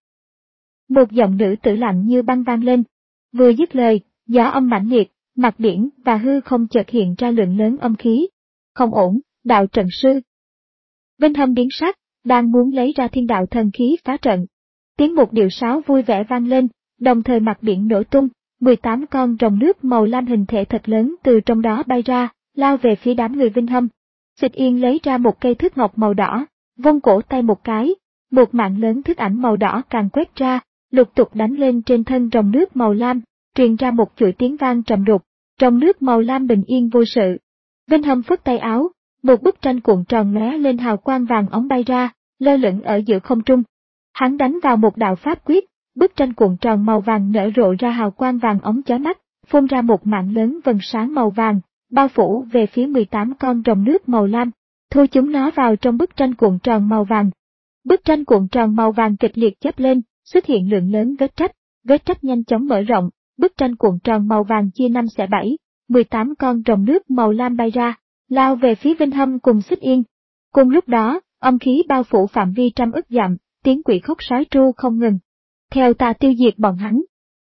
Speaker 1: Một giọng nữ tử lạnh như băng vang lên, vừa dứt lời, gió âm mãnh liệt, mặt biển và hư không chợt hiện ra lượng lớn âm khí. Không ổn, đạo trận sư. Vinh Hâm biến sắc, đang muốn lấy ra thiên đạo thần khí phá trận. Tiếng một điệu sáo vui vẻ vang lên, đồng thời mặt biển nổ tung, mười tám con rồng nước màu lam hình thể thật lớn từ trong đó bay ra, lao về phía đám người Vinh Hâm. Xích Yên lấy ra một cây thước ngọc màu đỏ, vung cổ tay một cái, một mạng lớn thức ảnh màu đỏ càng quét ra, lục tục đánh lên trên thân rồng nước màu lam, truyền ra một chuỗi tiếng vang trầm đục. Rồng nước màu lam bình yên vô sự. Vinh Hâm phất tay áo, một bức tranh cuộn tròn lóe lên hào quang vàng óng bay ra, lơ lửng ở giữa không trung. Hắn đánh vào một đạo pháp quyết, bức tranh cuộn tròn màu vàng nở rộ ra hào quang vàng óng chói mắt, phun ra một mạng lớn vầng sáng màu vàng, bao phủ về phía mười tám con rồng nước màu lam, thu chúng nó vào trong bức tranh cuộn tròn màu vàng. Bức tranh cuộn tròn màu vàng kịch liệt chớp lên, xuất hiện lượng lớn vết rách, vết rách nhanh chóng mở rộng, bức tranh cuộn tròn màu vàng chia năm xẻ bảy, mười tám con rồng nước màu lam bay ra, lao về phía Vinh Hâm cùng Xích Yên. Cùng lúc đó, âm khí bao phủ phạm vi trăm ức dặm, tiếng quỷ khóc sói tru không ngừng. Theo ta tiêu diệt bọn hắn.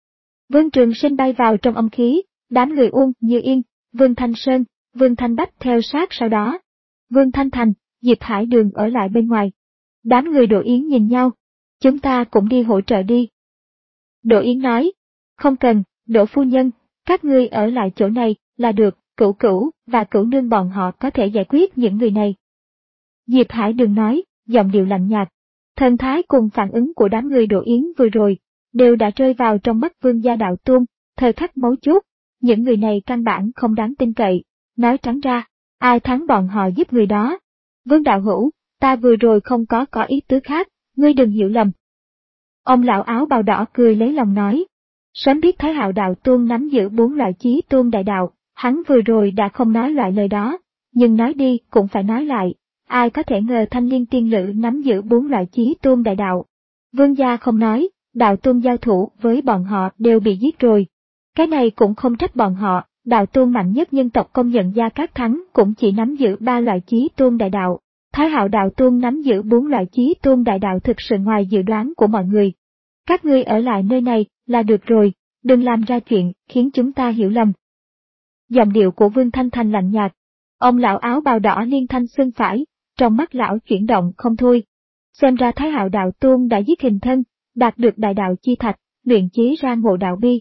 Speaker 1: Vương Trường Sinh bay vào trong âm khí, đám người Uông Như Yên, Vương Thanh Sơn, Vương Thanh Bách theo sát sau đó. Vương Thanh Thành, Diệp Hải Đường ở lại bên ngoài. Đám người Đỗ Yến nhìn nhau. Chúng ta cũng đi hỗ trợ đi. Đỗ Yến nói. Không cần, Đỗ phu nhân, các ngươi ở lại chỗ này là được, Cửu Cửu và Cửu Nương bọn họ có thể giải quyết những người này. Diệp Hải Đường nói, giọng điệu lạnh nhạt. Thần thái cùng phản ứng của đám người Đỗ Yến vừa rồi, đều đã rơi vào trong mắt Vương gia đạo tôn, thời khắc mấu chốt, những người này căn bản không đáng tin cậy, nói trắng ra, ai thắng bọn họ giúp người đó. Vương đạo hữu, ta vừa rồi không có có ý tứ khác, ngươi đừng hiểu lầm. Ông lão áo bào đỏ cười lấy lòng nói. Sớm biết Thái Hạo đạo tôn nắm giữ bốn loại chí tôn đại đạo, hắn vừa rồi đã không nói loại lời đó, nhưng nói đi cũng phải nói lại, ai có thể ngờ Thanh Liên tiên lữ nắm giữ bốn loại chí tôn đại đạo. Vương gia không nói, đạo tôn giao thủ với bọn họ đều bị giết rồi. Cái này cũng không trách bọn họ, đạo tôn mạnh nhất nhân tộc công nhận Gia Cát Thắng cũng chỉ nắm giữ ba loại chí tôn đại đạo. Thái Hạo đạo tôn nắm giữ bốn loại chí tôn đại đạo thực sự ngoài dự đoán của mọi người. Các ngươi ở lại nơi này là được rồi, đừng làm ra chuyện khiến chúng ta hiểu lầm. Giọng điệu của Vương Thanh Thành lạnh nhạt. Ông lão áo bào đỏ liên thanh xưng phải, trong mắt lão chuyển động không thôi. Xem ra Thái Hạo đạo tôn đã giết hình thân, đạt được đại đạo chi thạch, luyện chế ra ngộ đạo bi.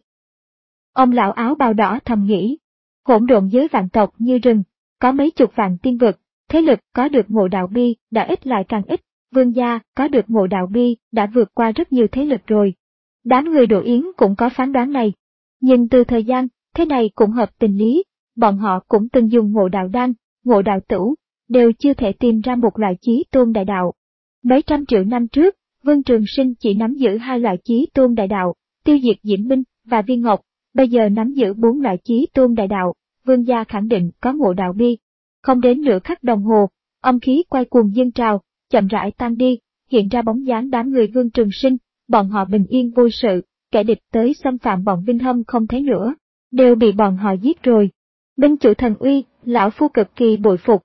Speaker 1: Ông lão áo bào đỏ thầm nghĩ, hỗn độn giới vạn tộc như rừng, có mấy chục vạn tiên vực, thế lực có được ngộ đạo bi đã ít lại càng ít, Vương gia có được ngộ đạo bi đã vượt qua rất nhiều thế lực rồi. Đám người Đỗ Yến cũng có phán đoán này. Nhưng từ thời gian, thế này cũng hợp tình lý, bọn họ cũng từng dùng ngộ đạo đan, ngộ đạo tửu, đều chưa thể tìm ra một loại chí tôn đại đạo. Mấy trăm triệu năm trước, Vương Trường Sinh chỉ nắm giữ hai loại chí tôn đại đạo, tiêu diệt Diễm Minh và Viên Ngọc, bây giờ nắm giữ bốn loại chí tôn đại đạo, Vương gia khẳng định có ngộ đạo bi. Không đến nửa khắc đồng hồ, âm khí quay cuồng dâng trào, chậm rãi tan đi, hiện ra bóng dáng đám người Vương Trường Sinh, bọn họ bình yên vô sự, kẻ địch tới xâm phạm bọn Vinh Hâm không thấy nữa, đều bị bọn họ giết rồi. Binh chủ thần uy, lão phu cực kỳ bội phục.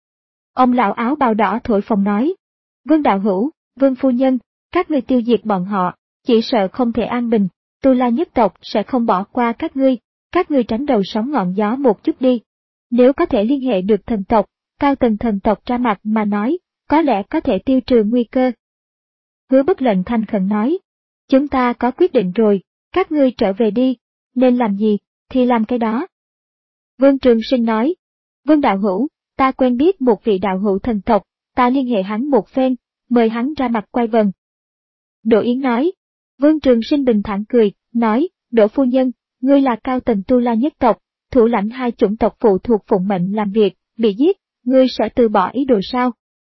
Speaker 1: Ông lão áo bào đỏ thổi phồng nói, Vương đạo hữu, Vương phu nhân, các ngươi tiêu diệt bọn họ, chỉ sợ không thể an bình, Tu La nhất tộc sẽ không bỏ qua các ngươi, các ngươi tránh đầu sóng ngọn gió một chút đi. Nếu có thể liên hệ được thần tộc, cao tầng thần tộc ra mặt mà nói, có lẽ có thể tiêu trừ nguy cơ. Hứa Bất Lệnh thành khẩn nói, chúng ta có quyết định rồi, các ngươi trở về đi, nên làm gì, thì làm cái đó. Vương Trường Sinh nói, Vương đạo hữu, ta quen biết một vị đạo hữu thần tộc, ta liên hệ hắn một phen, mời hắn ra mặt quay vần. Đỗ Yến nói, Vương Trường Sinh bình thản cười, nói, Đỗ phu nhân, ngươi là cao tầng Tu La nhất tộc, thủ lãnh hai chủng tộc phụ thuộc phụng mệnh làm việc, bị giết, ngươi sẽ từ bỏ ý đồ sao?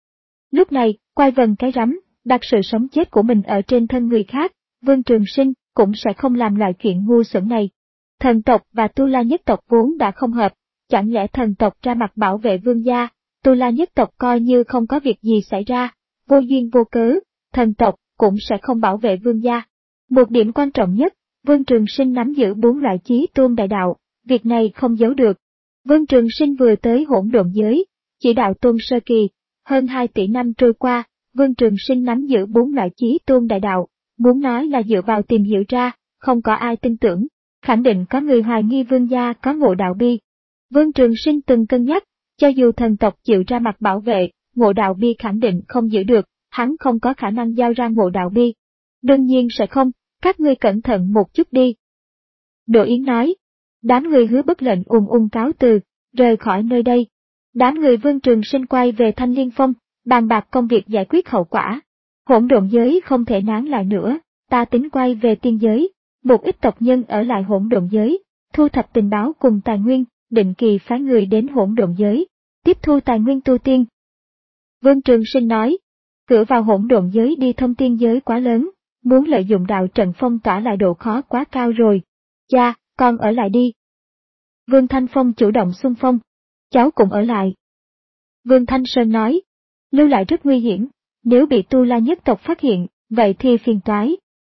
Speaker 1: Lúc này, quay vần cái rắm, đặt sự sống chết của mình ở trên thân người khác, Vương Trường Sinh cũng sẽ không làm loại chuyện ngu xuẩn này. Thần tộc và Tu La nhất tộc vốn đã không hợp, chẳng lẽ thần tộc ra mặt bảo vệ vương gia, Tu La nhất tộc coi như không có việc gì xảy ra, vô duyên vô cớ, thần tộc cũng sẽ không bảo vệ vương gia. Một điểm quan trọng nhất, Vương Trường Sinh nắm giữ bốn loại chí tôn đại đạo, việc này không giấu được. Vương Trường Sinh vừa tới hỗn độn giới, chỉ đạo tôn sơ kỳ, hơn hai tỷ năm trôi qua, Vương Trường Sinh nắm giữ bốn loại chí tôn đại đạo, muốn nói là dựa vào tìm hiểu ra, không có ai tin tưởng, khẳng định có người hoài nghi vương gia có ngộ đạo bi. Vương Trường Sinh từng cân nhắc, cho dù thần tộc chịu ra mặt bảo vệ, ngộ đạo bi khẳng định không giữ được, hắn không có khả năng giao ra ngộ đạo bi. Đương nhiên sẽ không, các ngươi cẩn thận một chút đi. Đỗ Yến nói, đám người Hứa Bất Lệnh ùng ùng cáo từ, rời khỏi nơi đây. Đám người Vương Trường Sinh quay về Thanh Liên Phong, bàn bạc công việc giải quyết hậu quả. Hỗn độn giới không thể nán lại nữa, ta tính quay về tiên giới, một ít tộc nhân ở lại hỗn độn giới, thu thập tình báo cùng tài nguyên, định kỳ phái người đến hỗn độn giới, tiếp thu tài nguyên tu tiên. Vương Trường Sinh nói, cửa vào hỗn độn giới đi thông tiên giới quá lớn, muốn lợi dụng đạo trận phong tỏa lại độ khó quá cao rồi. Cha, con ở lại đi. Vương Thanh Phong chủ động xung phong, cháu cũng ở lại. Vương Thanh Sơn nói, lưu lại rất nguy hiểm, nếu bị Tu La nhất tộc phát hiện, vậy thì phiền toái.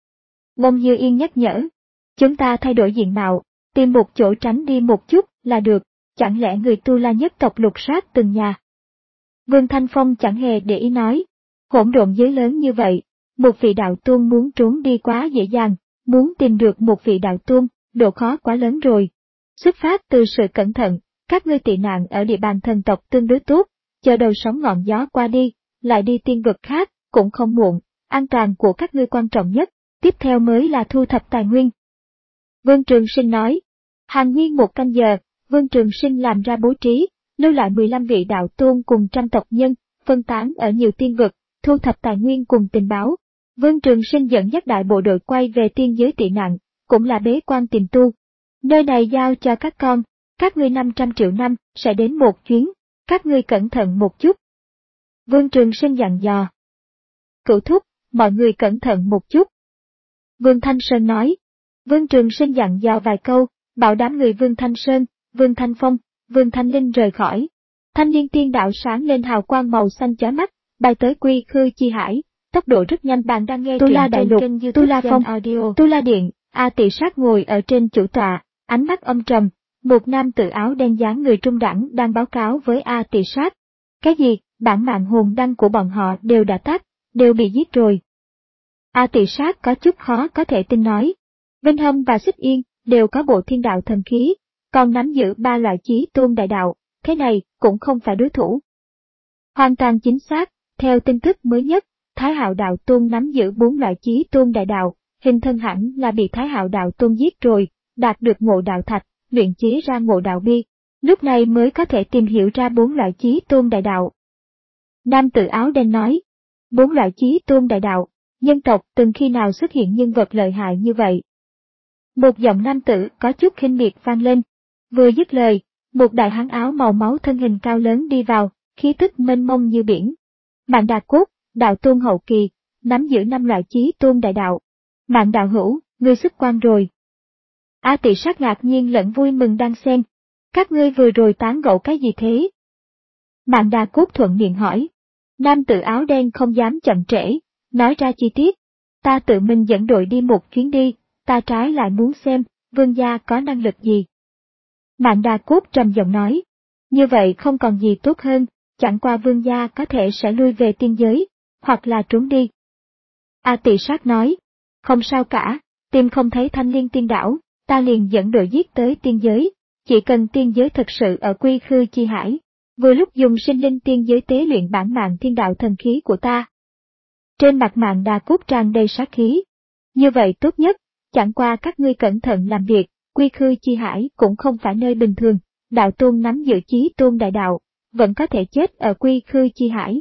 Speaker 1: Mông Như Yên nhắc nhở, chúng ta thay đổi diện mạo, tìm một chỗ tránh đi một chút là được, chẳng lẽ người Tu La nhất tộc lục soát từng nhà. Vương Thanh Phong chẳng hề để ý nói, hỗn độn giới lớn như vậy, một vị đạo tôn muốn trốn đi quá dễ dàng, muốn tìm được một vị đạo tôn, độ khó quá lớn rồi. Xuất phát từ sự cẩn thận, các ngươi tị nạn ở địa bàn thần tộc tương đối tốt, chờ đầu sóng ngọn gió qua đi, lại đi tiên vực khác, cũng không muộn, an toàn của các ngươi quan trọng nhất, tiếp theo mới là thu thập tài nguyên. Vương Trường Sinh nói, hàng nguyên một canh giờ, Vương Trường Sinh làm ra bố trí, lưu lại mười lăm vị đạo tôn cùng trăm tộc nhân, phân tán ở nhiều tiên vực, thu thập tài nguyên cùng tình báo. Vương Trường Sinh dẫn dắt đại bộ đội quay về tiên giới tị nạn, cũng là bế quan tìm tu. Nơi này giao cho các con, các ngươi năm trăm triệu năm sẽ đến một chuyến, các ngươi cẩn thận một chút. Vương Trường Sinh dặn dò. Cửu thúc, mọi người cẩn thận một chút. Vương Thanh Sơn nói. Vương Trường Sinh dặn dò vài câu, bảo đám người Vương Thanh Sơn, Vương Thanh Phong, Vương Thanh Linh rời khỏi. Thanh Liên Tiên Đạo sáng lên hào quang màu xanh chói mắt, bay tới Quy Khư Chi Hải, tốc độ rất nhanh. Bạn đang nghe
Speaker 2: Tu La
Speaker 1: truyện
Speaker 2: Đại
Speaker 1: trên
Speaker 2: Lục,
Speaker 1: kênh YouTube
Speaker 2: Tu La Phong,
Speaker 1: Audio. Tu La Điện, A Tỳ Sát ngồi ở trên chủ tọa, ánh mắt âm trầm, một nam tử áo đen dáng người trung đẳng đang báo cáo với A Tỳ Sát. Cái gì, bản mạng hồn đăng của bọn họ đều đã tắt, đều bị giết rồi. A Tỳ Sát có chút khó có thể tin nói. Vinh Hâm và Xích Yên đều có bộ thiên đạo thần khí, còn nắm giữ ba loại chí tôn đại đạo, thế này cũng không phải đối thủ. Hoàn toàn chính xác, theo tin tức mới nhất, Thái Hạo Đạo Tôn nắm giữ bốn loại chí tôn đại đạo, hình thân hẳn là bị Thái Hạo Đạo Tôn giết rồi, đạt được ngộ đạo thạch, luyện chế ra ngộ đạo bi, lúc này mới có thể tìm hiểu ra bốn loại chí tôn đại đạo. Nam tử áo đen nói, bốn loại chí tôn đại đạo, nhân tộc từng khi nào xuất hiện nhân vật lợi hại như vậy? Một giọng nam tử có chút khinh miệt vang lên, vừa dứt lời, một đại hán áo màu máu thân hình cao lớn đi vào, khí tức mênh mông như biển. Mạn Đà Cốt, đạo tôn hậu kỳ, nắm giữ năm loại chí tôn đại đạo. Mạn đạo hữu, ngươi xuất quan rồi. A Tỳ Sát ngạc nhiên lẫn vui mừng đang xen. Các ngươi vừa rồi tán gẫu cái gì thế? Mạn Đà Cốt thuận miệng hỏi. Nam tử áo đen không dám chậm trễ, nói ra chi tiết. Ta tự mình dẫn đội đi một chuyến đi, ta trái lại muốn xem, vương gia có năng lực gì. Mạn Đà Cốt trầm giọng nói. Như vậy không còn gì tốt hơn, chẳng qua vương gia có thể sẽ lui về tiên giới, hoặc là trốn đi. A Tỳ Sát nói. Không sao cả, tìm không thấy Thanh Liên Tiên Đảo, ta liền dẫn đội giết tới tiên giới, chỉ cần tiên giới thực sự ở Quy Khư Chi Hải, vừa lúc dùng sinh linh tiên giới tế luyện bản mạng thiên đạo thần khí của ta. Trên mặt Mạn Đà Cốt tràn đầy sát khí. Như vậy tốt nhất, chẳng qua các ngươi cẩn thận làm việc, Quy Khư Chi Hải cũng không phải nơi bình thường, đạo tôn nắm giữ chí tôn đại đạo, vẫn có thể chết ở Quy Khư Chi Hải.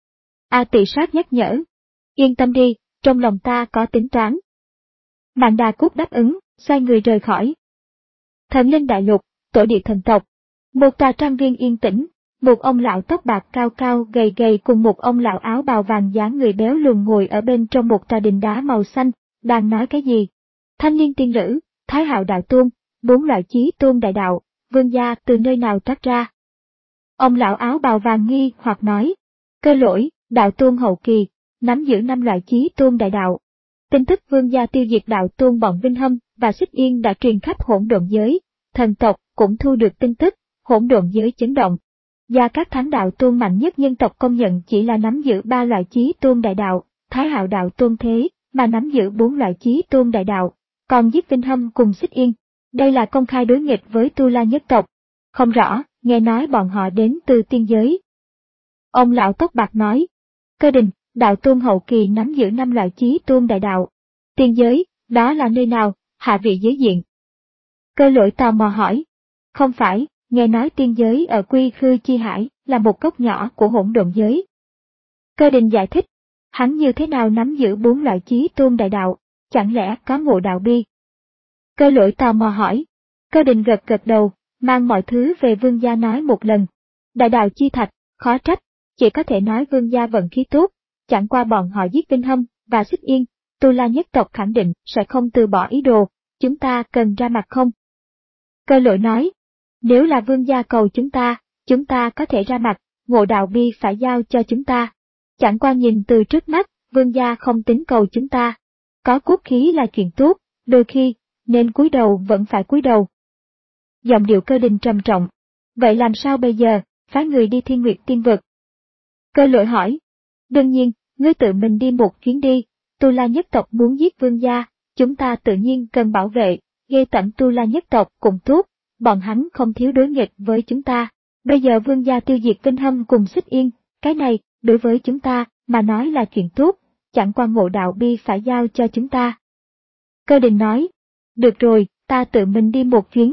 Speaker 1: A Tỳ Sát nhắc nhở. Yên tâm đi, trong lòng ta có tính toán. Mạn Đà Cốt đáp ứng, xoay người rời khỏi. Thần Linh Đại Lục, tổ địa thần tộc. Một tòa trang viên yên tĩnh, một ông lão tóc bạc cao cao gầy gầy cùng một ông lão áo bào vàng dáng người béo lùn ngồi ở bên trong một tòa đình đá màu xanh, đang nói cái gì? Thanh Liên Tiên Nữ, Thái Hạo Đạo Tôn, bốn loại chí tôn đại đạo, vương gia từ nơi nào toát ra? Ông lão áo bào vàng nghi hoặc nói. Cơ Lỗi, đạo tôn hậu kỳ, nắm giữ năm loại chí tôn đại đạo. Tin tức vương gia tiêu diệt đạo tôn bọn Vinh Hâm và Xích Yên đã truyền khắp hỗn độn giới, thần tộc cũng thu được tin tức, hỗn độn giới chấn động. Gia Cát Thắng đạo tôn mạnh nhất nhân tộc công nhận chỉ là nắm giữ ba loại chí tôn đại đạo, Thái Hạo đạo tôn thế, mà nắm giữ bốn loại chí tôn đại đạo, còn giết Vinh Hâm cùng Xích Yên. Đây là công khai đối nghịch với Tu La nhất tộc. Không rõ, nghe nói bọn họ đến từ tiên giới. Ông lão tóc bạc nói. Cơ Đình, đạo tôn hậu kỳ nắm giữ năm loại chí tôn đại đạo. Tiên giới, đó là nơi nào, hạ vị giới diện? Cơ Lỗi tò mò hỏi. Không phải, nghe nói tiên giới ở Quy Khư Chi Hải là một góc nhỏ của hỗn độn giới. Cơ Đình giải thích, hắn như thế nào nắm giữ bốn loại chí tôn đại đạo, chẳng lẽ có ngộ đạo bi? Cơ Lỗi tò mò hỏi. Cơ Đình gật gật đầu, mang mọi thứ về vương gia nói một lần. Đại đạo chi thạch, khó trách, chỉ có thể nói vương gia vận khí tốt, chẳng qua bọn họ giết Vinh Hâm và Xích Yên, Tu La nhất tộc khẳng định sẽ không từ bỏ ý đồ, chúng ta cần ra mặt không? Cơ Lỗi nói, nếu là vương gia cầu chúng ta, chúng ta có thể ra mặt, ngộ đạo bi phải giao cho chúng ta. Chẳng qua nhìn từ trước mắt, vương gia không tính cầu chúng ta. Có quốc khí là chuyện tốt, đôi khi, nên cúi đầu vẫn phải cúi đầu. Giọng điệu Cơ Đình trầm trọng. Vậy làm sao bây giờ, phái người đi Thiên Nguyệt Tiên Vực? Cơ Lỗi hỏi. Đương nhiên, ngươi tự mình đi một chuyến đi, Tu La nhất tộc muốn giết vương gia, chúng ta tự nhiên cần bảo vệ, ghê tẩm Tu La nhất tộc cũng tốt, bọn hắn không thiếu đối nghịch với chúng ta. Bây giờ vương gia tiêu diệt Vinh Hâm cùng Xích Yên, cái này, đối với chúng ta, mà nói là chuyện tốt, chẳng qua ngộ đạo bi phải giao cho chúng ta. Cơ Đình nói, được rồi, ta tự mình đi một chuyến.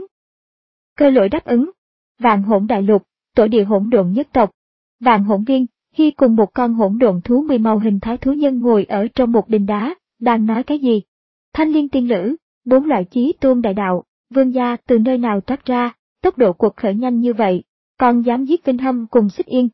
Speaker 1: Cơ Lỗi đáp ứng. Vạn Hỗn Đại Lục, tổ địa hỗn độn nhất tộc. Vạn Hỗn Viên, khi cùng một con hỗn độn thú mười màu hình thái thú nhân ngồi ở trong một đình đá, đang nói cái gì? Thanh Liên Tiên Lữ, bốn loại chí tôn đại đạo, vương gia từ nơi nào thoát ra, tốc độ cuộc khởi nhanh như vậy, còn dám giết Vinh Hâm cùng Xích Yên.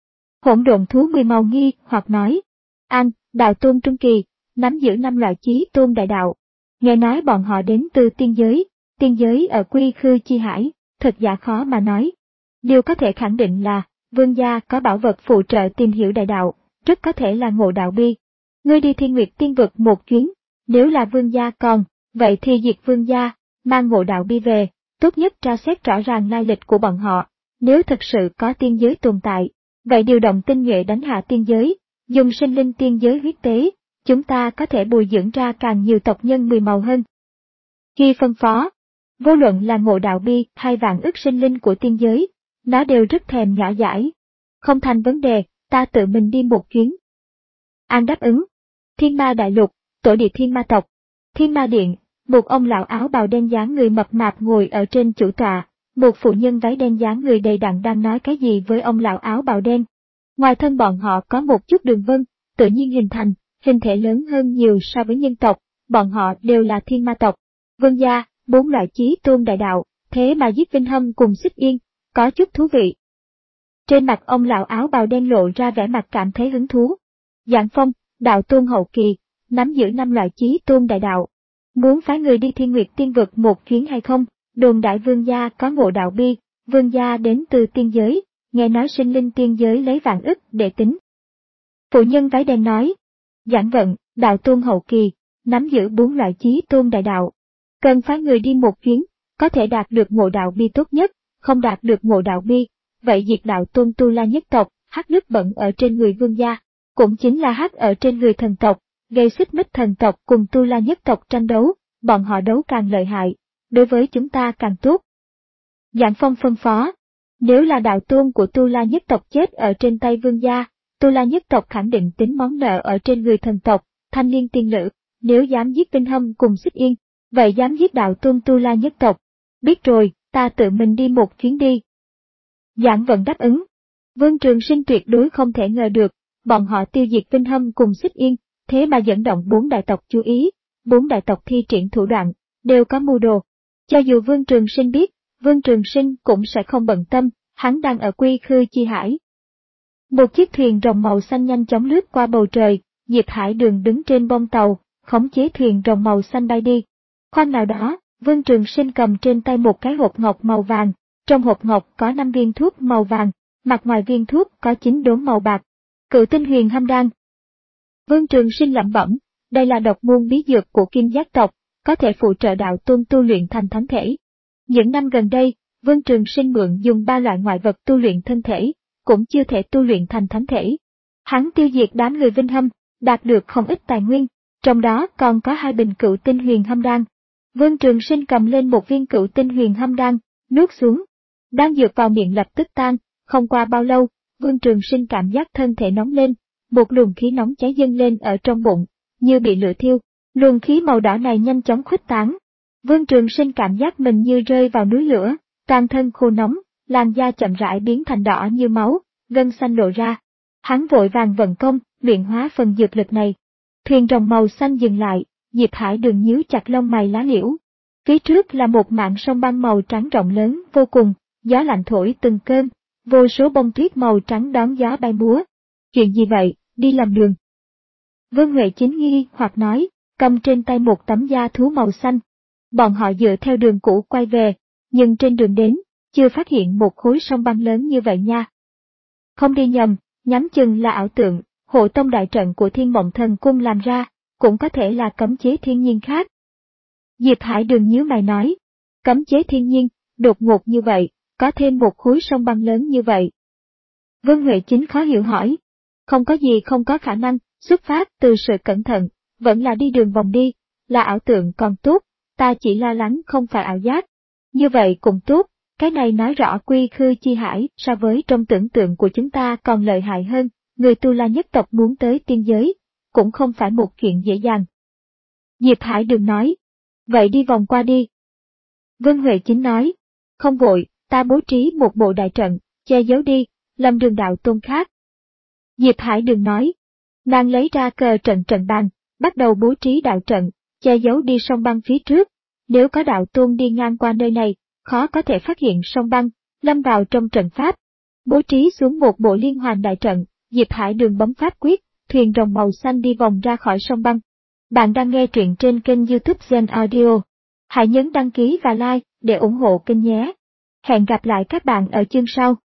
Speaker 1: Hỗn độn thú mười màu nghi hoặc nói, An, đạo tôn trung kỳ, nắm giữ năm loại chí tôn đại đạo. Nghe nói bọn họ đến từ tiên giới, tiên giới ở Quy Khư Chi Hải, thật giả khó mà nói. Điều có thể khẳng định là, vương gia có bảo vật phụ trợ tìm hiểu đại đạo, rất có thể là ngộ đạo bi. Ngươi đi Thiên Nguyệt Tiên Vực một chuyến, nếu là vương gia còn, vậy thì diệt vương gia, mang ngộ đạo bi về, tốt nhất tra xét rõ ràng lai lịch của bọn họ. Nếu thực sự có tiên giới tồn tại, vậy điều động tinh nhuệ đánh hạ tiên giới, dùng sinh linh tiên giới huyết tế, chúng ta có thể bồi dưỡng ra càng nhiều tộc nhân mười màu hơn. Khi phân phó, vô luận là ngộ đạo bi hay vạn ức sinh linh của tiên giới, nó đều rất thèm nhỏ dãi. Không thành vấn đề, ta tự mình đi một chuyến. An đáp ứng. Thiên Ma Đại Lục, tổ địa Thiên Ma tộc. Thiên Ma Điện, một ông lão áo bào đen dáng người mập mạp ngồi ở trên chủ tọa, một phụ nhân váy đen dáng người đầy đặn đang nói cái gì với ông lão áo bào đen. Ngoài thân bọn họ có một chút đường vân, tự nhiên hình thành, hình thể lớn hơn nhiều so với nhân tộc, bọn họ đều là Thiên Ma tộc. Vương gia, bốn loại chí tôn đại đạo, thế mà giết Vinh Hâm cùng Xích Yên, có chút thú vị. Trên mặt ông lão áo bào đen lộ ra vẻ mặt cảm thấy hứng thú. Giảng Phong, đạo tôn hậu kỳ, nắm giữ năm loại chí tôn đại đạo. Muốn phái người đi Thiên Nguyệt Tiên Vực một chuyến hay không? Đồn đại vương gia có ngộ đạo bi, vương gia đến từ tiên giới, nghe nói sinh linh tiên giới lấy vạn ức để tính. Phụ nhân váy đen nói, Giảng Vận, đạo tôn hậu kỳ, nắm giữ bốn loại chí tôn đại đạo. Cần phái người đi một chuyến, có thể đạt được ngộ đạo bi tốt nhất, không đạt được ngộ đạo bi, vậy diệt đạo tôn Tu La nhất tộc, hắc nước bẩn ở trên người vương gia, cũng chính là hắc ở trên người thần tộc, gây xích mích thần tộc cùng Tu La nhất tộc tranh đấu, bọn họ đấu càng lợi hại, đối với chúng ta càng tốt. Giảng Phong phân phó, nếu là đạo tôn của Tu La nhất tộc chết ở trên tay vương gia, Tu La nhất tộc khẳng định tính món nợ ở trên người thần tộc, Thanh Liên Tiên Lữ, nếu dám giết Vinh Hâm cùng Xích Yên, vậy dám giết đạo tôn Tu La nhất tộc. Biết rồi, ta tự mình đi một chuyến đi. Giảng Vận đáp ứng. Vương Trường Sinh tuyệt đối không thể ngờ được, bọn họ tiêu diệt Vinh Hâm cùng Xích Yên, thế mà dẫn động bốn đại tộc chú ý, bốn đại tộc thi triển thủ đoạn, đều có mưu đồ. Cho dù Vương Trường Sinh biết, Vương Trường Sinh cũng sẽ không bận tâm, hắn đang ở Quy Khư Chi Hải. Một chiếc thuyền rồng màu xanh nhanh chóng lướt qua bầu trời, Diệp Hải Đường đứng trên bông tàu, khống chế thuyền rồng màu xanh bay đi. Khoan nào đó, Vương Trường Sinh cầm trên tay một cái hộp ngọc màu vàng, trong hộp ngọc có năm viên thuốc màu vàng, mặt ngoài viên thuốc có chín đốm màu bạc. Cựu tinh huyền hâm đan. Vương Trường Sinh lẩm bẩm, đây là độc môn bí dược của Kim Giác tộc, có thể phụ trợ đạo tôn tu luyện thành thánh thể. Những năm gần đây, Vương Trường Sinh mượn dùng ba loại ngoại vật tu luyện thân thể, cũng chưa thể tu luyện thành thánh thể. Hắn tiêu diệt đám người Vinh Hâm, đạt được không ít tài nguyên, trong đó còn có hai bình cựu tinh huyền hâm đan. Vương Trường Sinh cầm lên một viên cựu tinh huyền hâm đan, nuốt xuống. Đan dược vào miệng lập tức tan, không qua bao lâu, Vương Trường Sinh cảm giác thân thể nóng lên, một luồng khí nóng cháy dâng lên ở trong bụng, như bị lửa thiêu. Luồng khí màu đỏ này nhanh chóng khuếch tán. Vương Trường Sinh cảm giác mình như rơi vào núi lửa, toàn thân khô nóng, làn da chậm rãi biến thành đỏ như máu, gân xanh lộ ra. Hắn vội vàng vận công, luyện hóa phần dược lực này. Thuyền rồng màu xanh dừng lại, Diệp Hải Đường nhíu chặt lông mày lá liễu. Phía trước là một mảng sông băng màu trắng rộng lớn vô cùng, gió lạnh thổi từng cơn, vô số bông tuyết màu trắng đón gió bay múa. Chuyện gì vậy, đi lầm đường? Vương Huệ Chính nghi hoặc nói, cầm trên tay một tấm da thú màu xanh. Bọn họ dựa theo đường cũ quay về, nhưng trên đường đến, chưa phát hiện một khối sông băng lớn như vậy nha. Không đi nhầm, nhắm chừng là ảo tượng, hộ tông đại trận của Thiên Mộng Thần Cung làm ra, cũng có thể là cấm chế thiên nhiên khác. Diệp Hải Đường nhíu mày nói, cấm chế thiên nhiên, đột ngột như vậy, có thêm một khối sông băng lớn như vậy. Vương Huệ Chính khó hiểu hỏi, không có gì không có khả năng, xuất phát từ sự cẩn thận, vẫn là đi đường vòng đi, là ảo tượng còn tốt, ta chỉ lo lắng không phải ảo giác. Như vậy cũng tốt, cái này nói rõ Quy Khư Chi Hải so với trong tưởng tượng của chúng ta còn lợi hại hơn, người Tu La nhất tộc muốn tới tiên giới, cũng không phải một chuyện dễ dàng. Diệp Hải Đường nói, vậy đi vòng qua đi. Vương Huệ Chính nói, không vội, ta bố trí một bộ đại trận, che giấu đi, lâm đường đạo tôn khác. Diệp Hải Đường nói, nàng lấy ra cờ trận trận bàn, bắt đầu bố trí đạo trận, che giấu đi sông băng phía trước, nếu có đạo tôn đi ngang qua nơi này, khó có thể phát hiện sông băng, lâm vào trong trận pháp. Bố trí xuống một bộ liên hoàn đại trận, Diệp Hải Đường bấm pháp quyết, thuyền rồng màu xanh đi vòng ra khỏi sông băng. Bạn đang nghe truyện trên kênh YouTube Gen Audio. Hãy nhấn đăng ký và like để ủng hộ kênh nhé. Hẹn gặp lại các bạn ở chương sau.